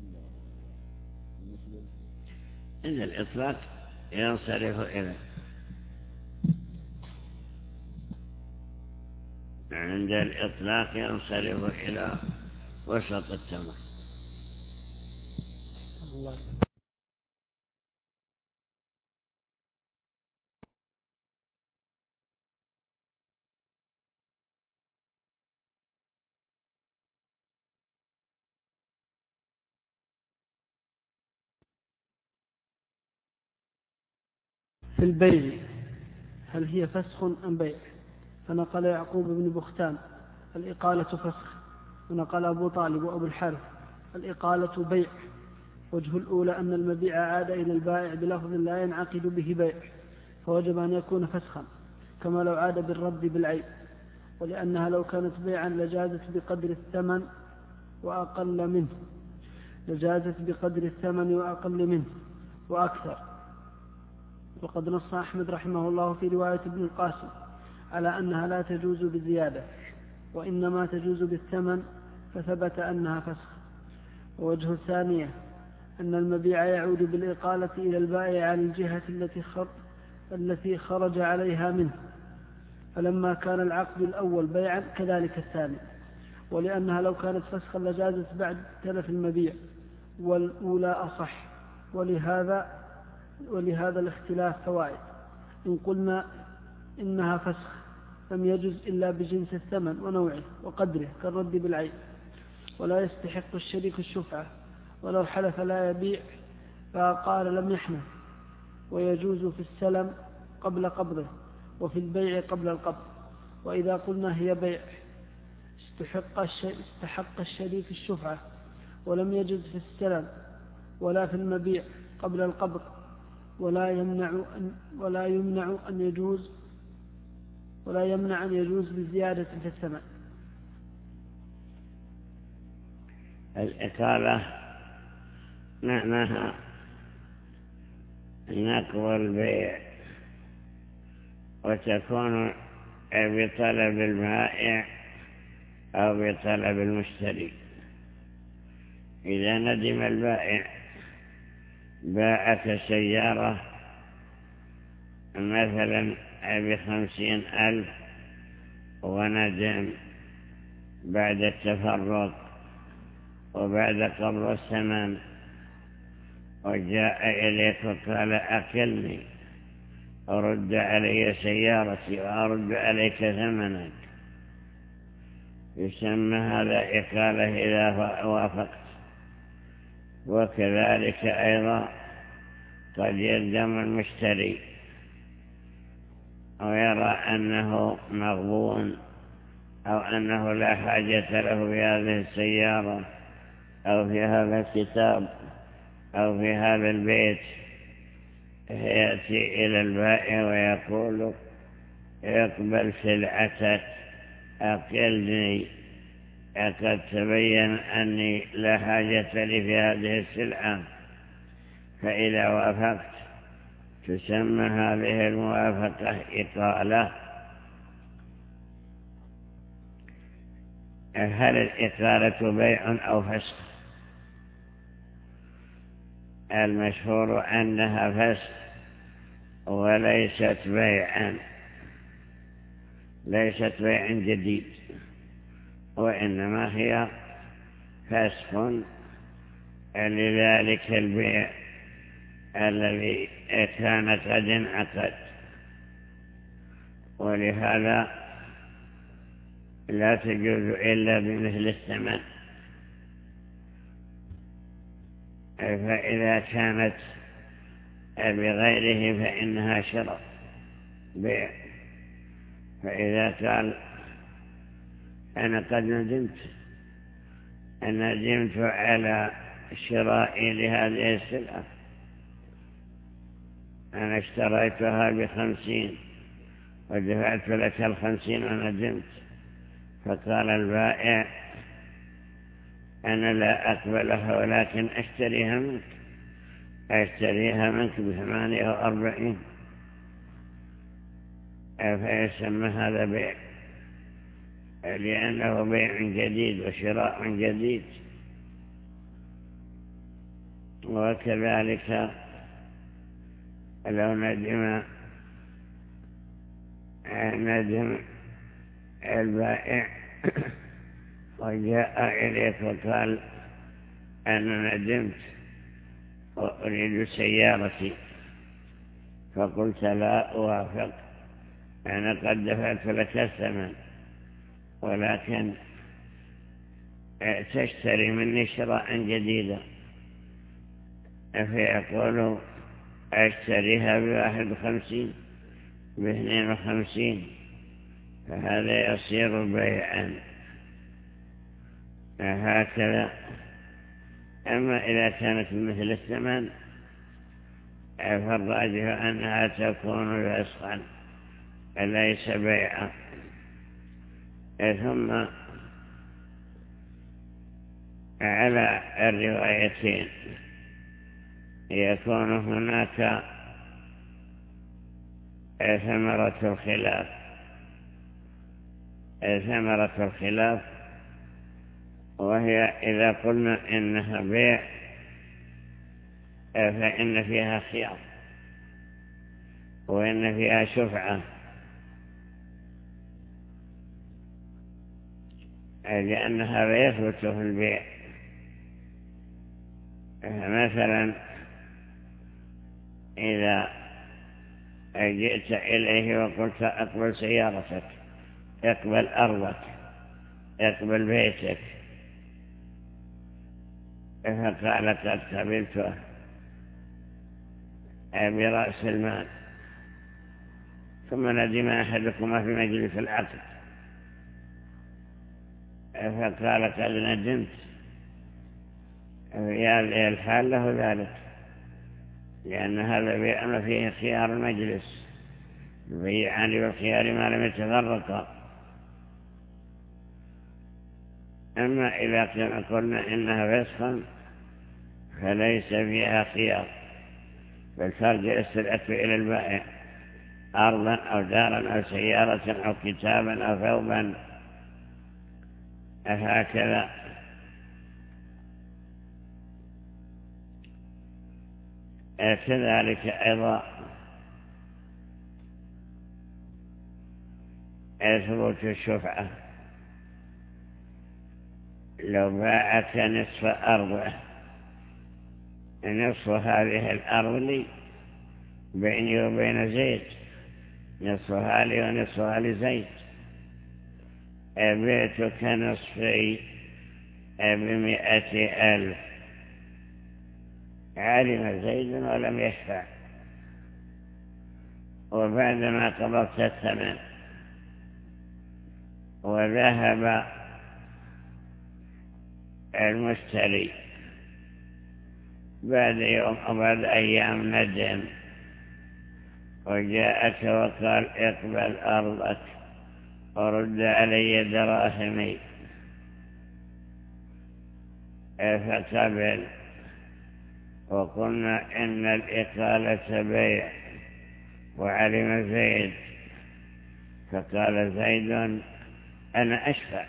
عند الإطلاق ينصرف إليه، عند الإطلاق ينصرف إلى وسط التمر. الله. في البيع هل هي فسخ أم بيع؟ فنقل يعقوب بن بختان الإقالة فسخ، ونقل أبو طالب وأبو الحارث الإقالة بيع. وجه الأولى أن المبيع عاد إلى البائع بلفظ لا ينعقد به بيع، فوجب أن يكون فسخا كما لو عاد بالرد بالعيب، ولأنها لو كانت بيعا لجازت بقدر الثمن وأقل منه لجازت بقدر الثمن وأقل منه وأكثر. وقد نص أحمد رحمه الله في رواية ابن القاسم على أنها لا تجوز بزيادة وإنما تجوز بالثمن، فثبت أنها فسخ. ووجه الثانية أن المبيع يعود بالإقالة إلى البائع عن الجهة التي التي خرج عليها منه، فلما كان العقد الأول بيعا كذلك الثاني، ولأنها لو كانت فسخا لجازت بعد تلف المبيع، والأولى أصح. ولهذا ولهذا الاختلاف فوائد. إن قلنا إنها فسخ لم يجز إلا بجنس الثمن ونوعه وقدره كالرد بالعين، ولا يستحق الشريك الشفعة، ولو حلف لا يبيع فقال لم يحنث. ويجوز في السلم قبل قبضه وفي البيع قبل القبض. وإذا قلنا هي بيع استحق, استحق الشريك الشفعة ولم يجز في السلم ولا في المبيع قبل القبض، ولا يمنع أن ولا يمنع أن يجوز ولا يمنع أن يجوز بزيادة في الثمن. الإقالة معناها نقض البيع، وتكون بطلب البائع أو بطلب المشتري. إذا ندم البائع باعك سيارة مثلا بخمسين ألف وندم بعد التفرق وبعد قبض الثمن وجاء إليك وقال أكلني، أرد علي سيارتي وأرد عليك ثمنك، يسمى هذا إقالة إذا وافقت. وكذلك أيضا قد يندم المشتري ويرى أنه مغبون أو أنه لا حاجة له في هذه السيارة أو في هذا الكتاب أو في هذا البيت، يأتي إلى البائع ويقول اقبل سلعتك أقلني، قد تبين أني لا حاجة لي في هذه السلعة. فإذا وافقت تسمى هذه الموافقة إقالة. هل الإقالة بيع أو فسخ؟ المشهور أنها فسخ وليست بيعا، ليست بيع جديد، وإنما هي فسخ لذلك البيع الذي كان قد انعقد. ولهذا لا تجوز إلا بمثل الثمن. فإذا كانت بغيره فإنها شراء بيع. فإذا قال أنا قد ندمت ندمت على شرائي لهذه السلعة، أنا اشتريتها بخمسين ودفعت لك الخمسين وندمت، فقال البائع أنا لا أقبلها ولكن أشتريها منك أشتريها منك بثمانية وأربعين، فيسمى هذا بيع، لأنه بيع جديد وشراء جديد. وكذلك لو ندم ندم البائع وجاء إليك وقال أنا ندمت وأريد سيارتي، فقلت لا أوافق، أنا قد دفعت لك الثمن ولكن تشتري مني شراء جديدا، فيقول أشتريها بواحد وخمسين باثنين وخمسين، فهذا يصير بيعا هكذا. أما إذا كانت مثل الثمن فالراجح أنها تكون فسخا ليس بيعا. ثم على الروايتين يكون هناك ثمرة الخلاف ثمرة الخلاف وهي إذا قلنا إنها بيع فإن فيها خيار وإن فيها شفعة، لأن هذا يثبت في البيع. مثلا إذا جئت إليه وقلت أقبل سيارتك، اقبل أرضك، اقبل بيتك، فقال قد قبلته برأس المال، ثم ندم أحدكما في مجلس العقد فقال قد ندمت، في هذه الحال له ذلك، لأن هذا بيع فيه خيار المجلس، يبيعان بالخيار ما لم يتفرقا. أما إذا كنا قلنا إنها فسخا فليس فيها خيار، بل ترجع السلعة إلى البائع، أرضا أو دارا أو سيارة أو كتابا أو ثوبا، هكذا. كذلك أيضا ثبوت الشفعة، لو باعك نصف أرضه، نصف هذه الأرض لي بيني وبين زيد، نصفها لي ونصفها لزيد، بيتك نصفي بمئة ألف، علم زيد ولم يشفع، وبعدما قبضت الثمن وذهب المشتري بعد يوم أو بعد أيام ندم وجاءك وقال اقبل أرضك ورد علي دراهمي، فقبل، وقلنا إن الإقالة بيع، وعلم زيد فقال زيد أنا أشفع،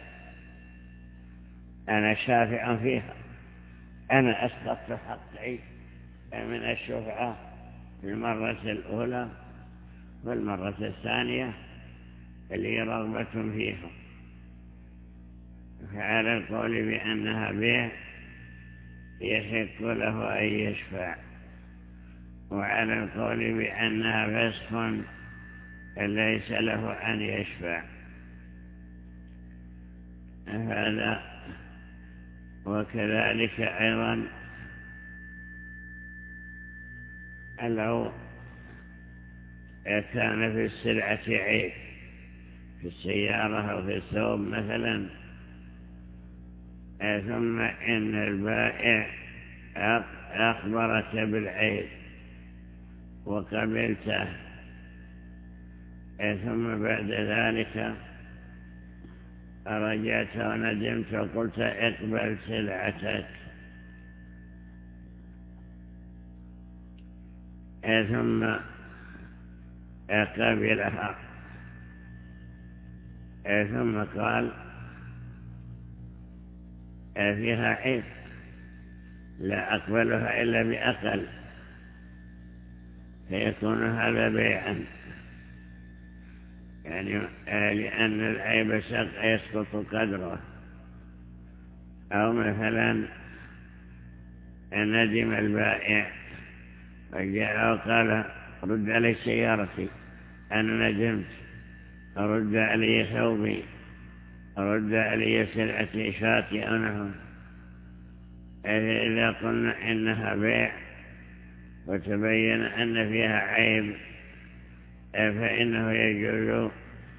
أنا شافع فيها، أنا أسقطت حقي من الشفعة في المرة الأولى والمرة الثانية اللي رغبة فيها، فعلى القول بأنها بيع يحق له أن يشفع، وعلى القول بأنها فسخ ليس له أن يشفع. هذا وكذلك أيضا لو كان في السلعة عيب في السيارة أو في الثوب مثلا، ثم إن البائع أخبرك بالعيب وقبلته، ثم بعد ذلك رجعت وندمت وقلت اقبل سلعتك، ثم قبلها، ثم قال فيها عيب لا أقبلها إلا بأقل، فيكون هذا بيعا، يعني لأن العيب يسقط قدره. أو مثلا ندم البائع وجاء وقال رد علي سيارتي، أنا ندمت، رد علي ثوبي، رد علي سلعتي شاتي أنا. إذا قلنا إنها بيع وتبين أن فيها عيب فإنه يجوز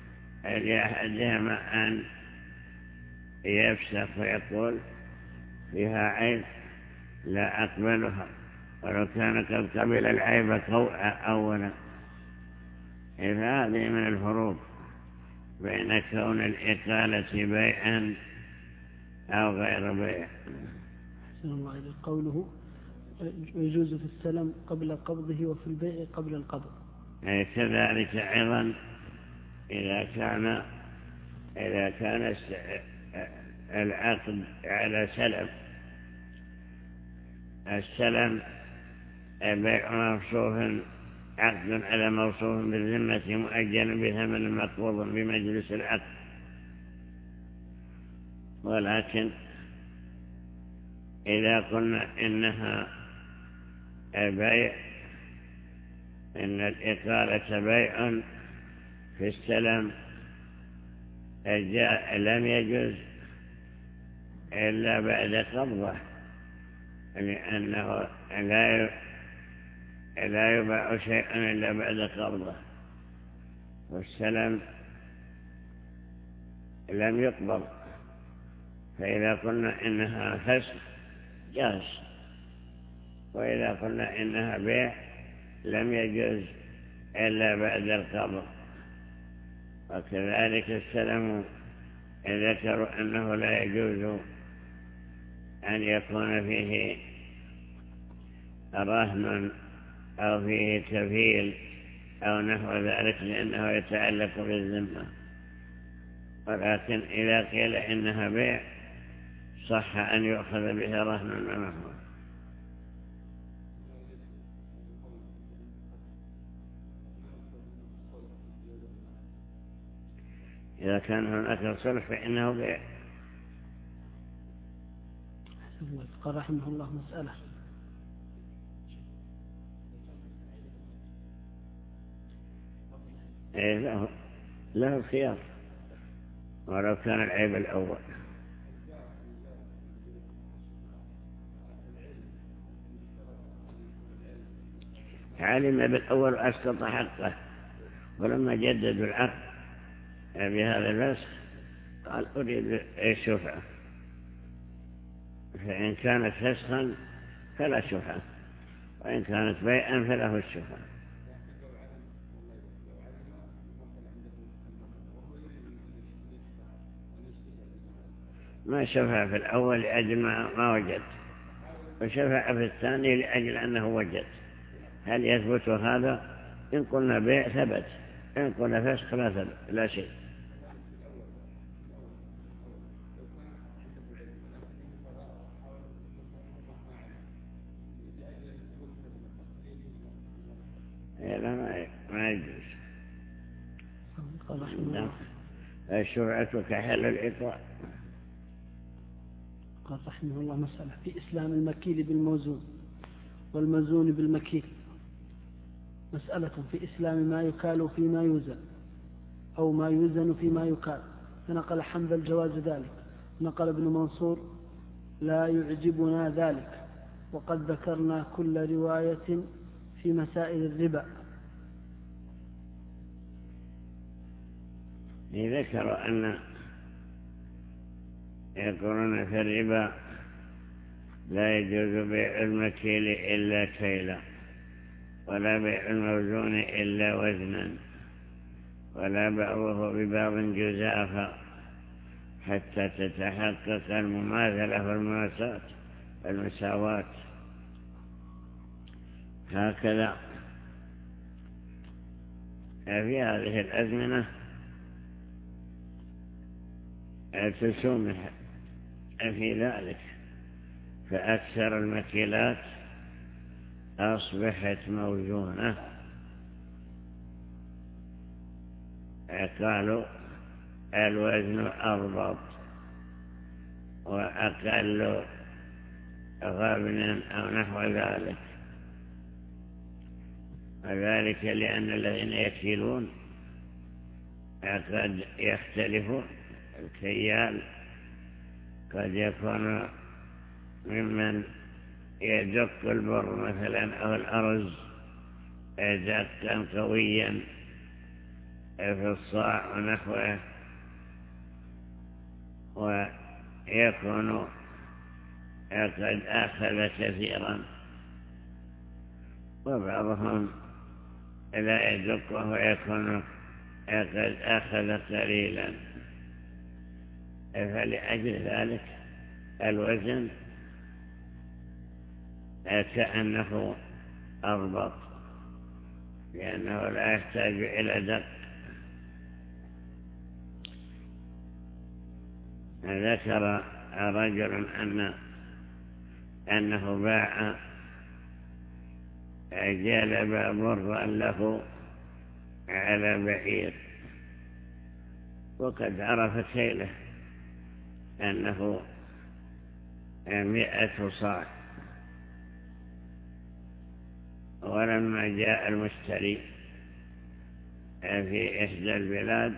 لأحدهما أن يفسخ ويقول فيها عيب لا أقبلها، ولو كان قد قبل العيب أولا. إذا هذه من الفروق بين كون الإقالة بيعا أو غير بيع. قوله يجوز في السلم قبل قبضه وفي البيع قبل القبض. كذلك أيضا إذا كان إذا كان العقد على سلم، السلم بيع موصوف، عقد على موصوف بالذمة مؤجل بثمن مقبوض بمجلس العقد، ولكن إذا قلنا إنها بيع، إن الإقالة بيع في السلم لم يجوز إلا بعد قبضه، لأنه لا لا يباع شيء إلا بعد قبضه، والسلم لم يقبض. فإذا قلنا إنها فسخ جاز، وإذا قلنا إنها بيع لم يجوز إلا بعد القبض. وكذلك السلم ذكروا أنه لا يجوز أن يكون فيه رهن أو فيه كفيل أو نحو ذلك، لأنه يتعلق بالذمة. ولكن إذا قيل إنها بيع صح أن يؤخذ بها رهن ونحو. إذا كان هناك صلح فإنه بيع. قال رحمه الله مسألة: إيه له له الخيار ولو كان العيب الأول. علم بالأول أسقط حقه، ولما جددوا العقد بهذا الفسخ قال أريد الشفعة، فإن كانت فسخا فلا شفعة، وإن كانت بيعا فله الشفعة. ما شفع في الأول لأجل ما وجد، وشفع في الثاني لأجل أنه وجد. هل يثبت هذا؟ إن قلنا بيع ثبت، إن قلنا فسخ لا ثبت، لا شيء. هذا ما يجوز. الشفعة كحل الإطلاق. قال رحمه الله مسألة: في إسلام المكيل بالموزون والمزون بالمكيل. مسألة: في إسلام ما يكال فيما يوزن أو ما يوزن فيما يكال. فنقل حنبل جواز ذلك، نقل ابن منصور لا يعجبنا ذلك، وقد ذكرنا كل رواية في مسائل الربا. ذكر أن يقولون في الربا لا يجوز بيع المكيل إلا كيلا، ولا بيع الموزون إلا وزنا، ولا بعضه ببعض جزافا، حتى تتحقق المماثلة والمساواة المساواة. هكذا في هذه الأزمنة تسمح في ذلك، فأكثر المكيلات أصبحت موزونة. قالوا الوزن أضبط وأقل غبن أو نحو ذلك، وذلك لأن الذين يكيلون قد يختلفون. الكيال قد يكون ممن يدق البر مثلا أو الأرز دقا قويا في الصاع ونحوه، ويكون قد أخذ كثيرا، وبعضهم لا يدقه ويكون قد أخذ قليلا. فلأجل ذلك الوزن كأنه أضبط، لأنه لا يحتاج إلى دق. ذكر رجل أن أنه باع جلب مرا له على بعير، وقد عرف كيله أنه مئة صاع، ولما جاء المشتري في إحدى البلاد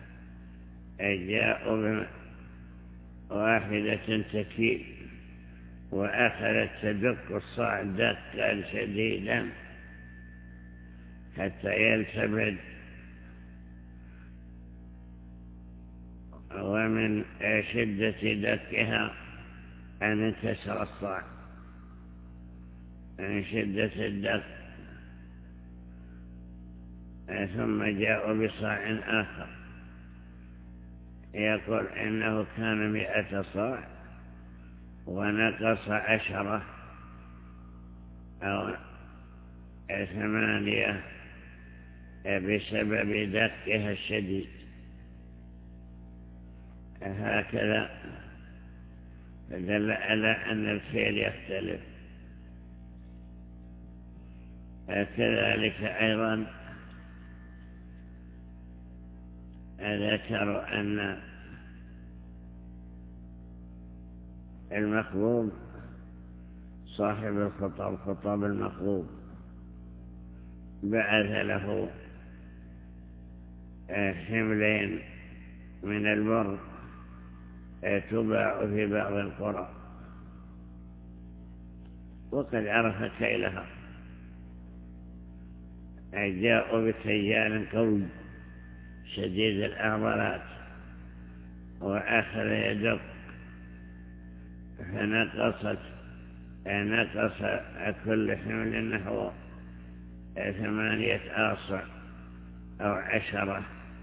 جاءوا بواحدة تكيل، وأخذت تدق الصاع دقا شديدا حتى يلتبد، ومن شدة دقها أن انكسر الصاع من شدة الدق. ثم جاءوا بصاع آخر يقول إنه كان مئة صاع ونقص عشرة أو ثمانية بسبب دقها الشديد. هكذا دل على أن الكيل يختلف. كذلك أيضا ذكروا أن المخبوب صاحب الخطاب خطاب المخبوب بعث له حملين من البر تباع في بعض القرى، وقد عرف كيلها. جاءوا بكيال قوي شديد الأعضلات وأخذ يدق، فنقصت نقص كل حمل نحو ثمانية آصع أو عشرة،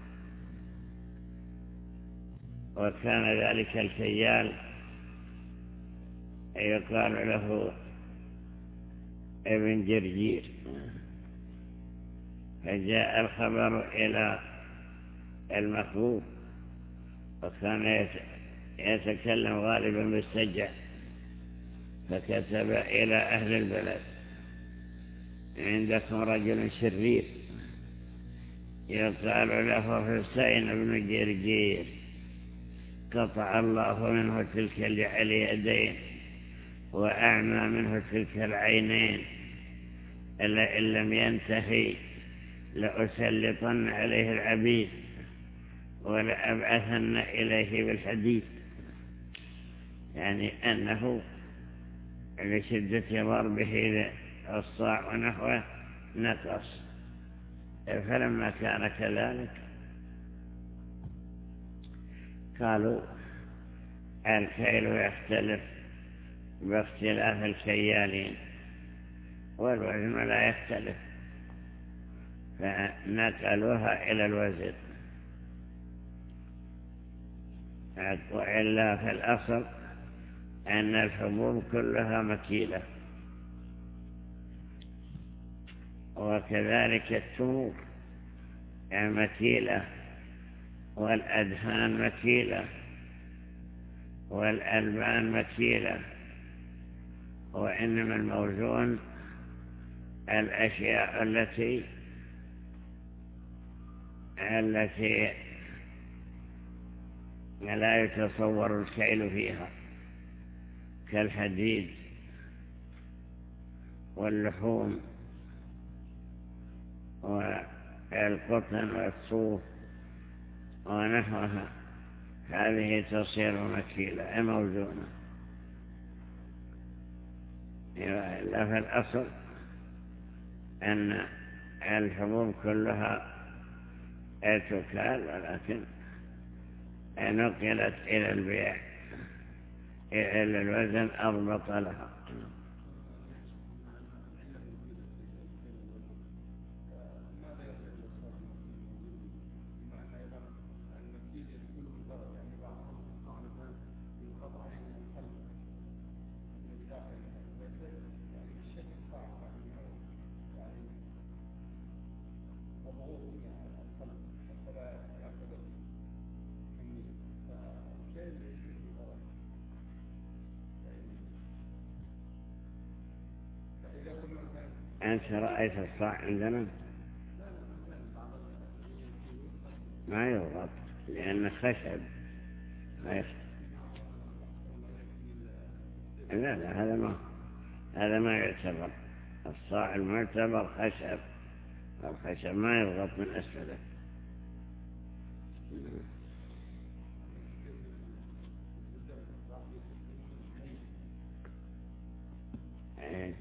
وكان ذلك الكيال يقال له ابن جرجير. فجاء الخبر إلى المخبوب، وكان يتكلم غالبا بالسجع، فكتب إلى أهل البلد: عندكم رجل شرير يقال له حسين بن جرجير، قطع الله منه تلك اليدين وأعمى منه تلك العينين، إلا إن لم ينتهي لأسلطن عليه العبيد ولأبعثن إليه بالحديد. يعني أنه لشدة ضربه الصاع ونحوه نقص. فلما كان كذلك قالوا الكيل يختلف باختلاف الكيالين والوزن لا يختلف، فنقلوها إلى الوزن. وإلا في الأصل أن الحبوب كلها مكيلة، وكذلك التمور مكيلة، والأدهان مكيلة، والألبان مكيلة، وإنما الموزون الأشياء التي التي لا يتصور الكيل فيها كالحديد واللحوم والقطن والصوف ونحوها، هذه تصير مكيلة موزونة. إلا في الأصل أن الحبوب كلها تكال، ولكن نقلت إلى البيع إلى الوزن أضبط لها. أنت رأيت الصاع عندنا ما يضبط لأنه خشب ما يخشب. لا لا هذا ما هذا ما يعتبر الصاع، المعتبر خشب، الخشب ما يضغط من أسفله. ايه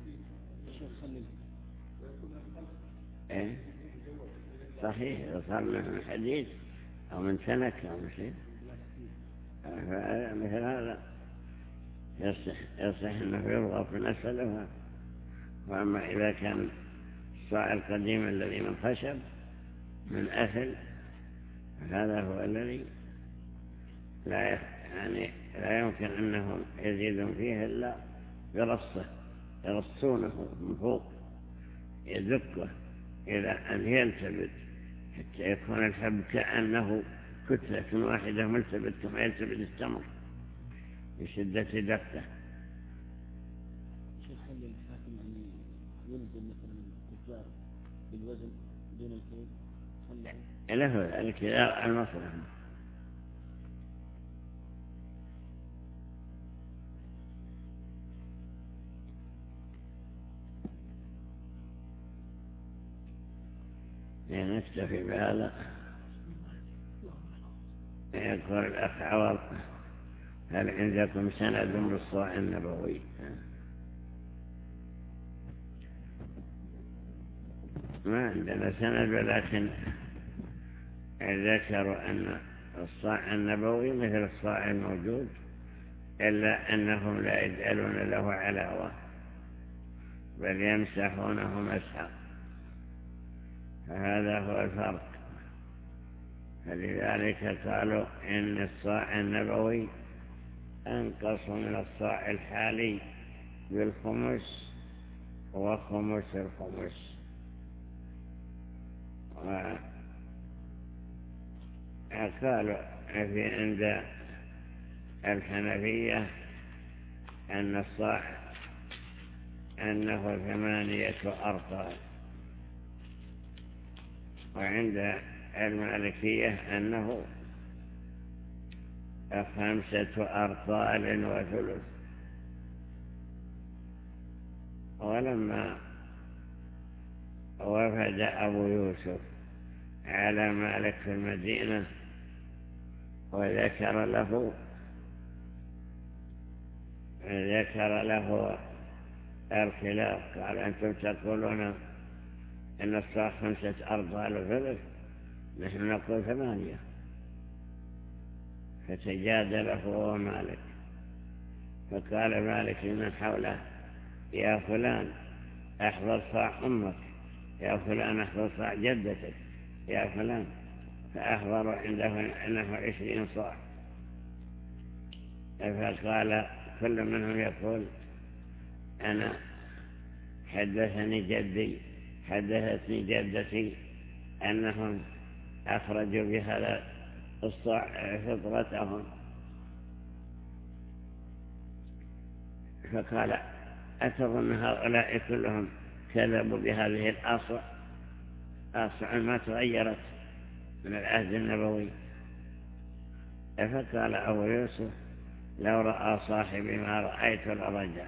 ايه صحيح، إذا صار من حديد أو من سنك أو من شيء مثل هذا يصح يصح أنه يضغط من أسفله. وأما إذا كان الصاع القديم الذي من خشب من أثل، هذا هو الذي لا يعني لا يمكن أنهم يزيدون فيه إلا برصه، يرصونه من فوق، يدكه إلى أن يلتبت حتى يكون الحب كأنه كتلة واحدة ملتبت كما يلتبت التمر بشدة دقته. شيخ خلي الحاكم أن ينزل مثلا التجار بالوزن دون الكيل له ذلك المصرف. نكتفي بهذا. يقول الأخ عوض: هل عندكم سند بالصاع النبوي؟ ما عندنا سند، ولكن ذكروا أن الصاع النبوي مثل الصاع الموجود، إلا أنهم لا يجعلون له علاوة بل يمسحونه مسحا، فهذا هو الفرق. فلذلك قالوا إن الصاع النبوي أنقص من الصاع الحالي بالخمس وخمس الخمس. وقالوا في عند الحنفية أن الصاع أنه ثمانية أرطال، وعند المالكية أنه خمسة أرطال وثلث. ولما وفد أبو يوسف على مالك في المدينة وذكر له ذكر له الخلاف، قال: أنتم تقولون أن الصاع خمسة أرطال وثلث، نحن نقول ثمانية. فتجادل هو ومالك، فقال مالك لمن حوله: يا فلان احضر صاع أمك، يا فلان احضر صاع جدتك، يا فلان. فأحضروا عنده أنه عشرين صاع. فقال كل منهم يقول: أنا حدثني جدي، حدثتني جدتي أنهم أخرجوا بهذا الصاع فطرتهم. فقال: أتظن هؤلاء كلهم كذبوا بهذه الأصع؟ أصع ما تغيرت من العهد النبوي. فقال أبو يوسف: لو رأى صاحبي ما رأيت لرجع.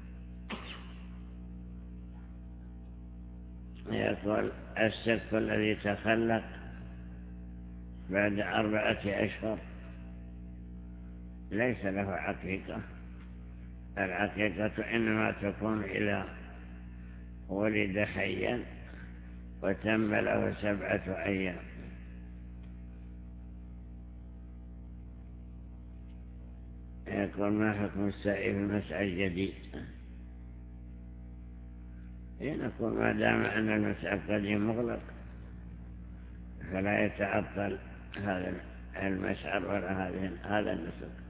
يقول: الشك الذي تخلق بعد أربعة أشهر ليس له حقيقة. الحقيقة إنما تكون إذا ولد حيا وتم له سبعة أيام. يقول: ما حكم السعي في المسعى الجديد؟ نقول: ما دام أن المسعى القديم مغلق فلا يتعطل هذا المسعى ولا هذا النسك.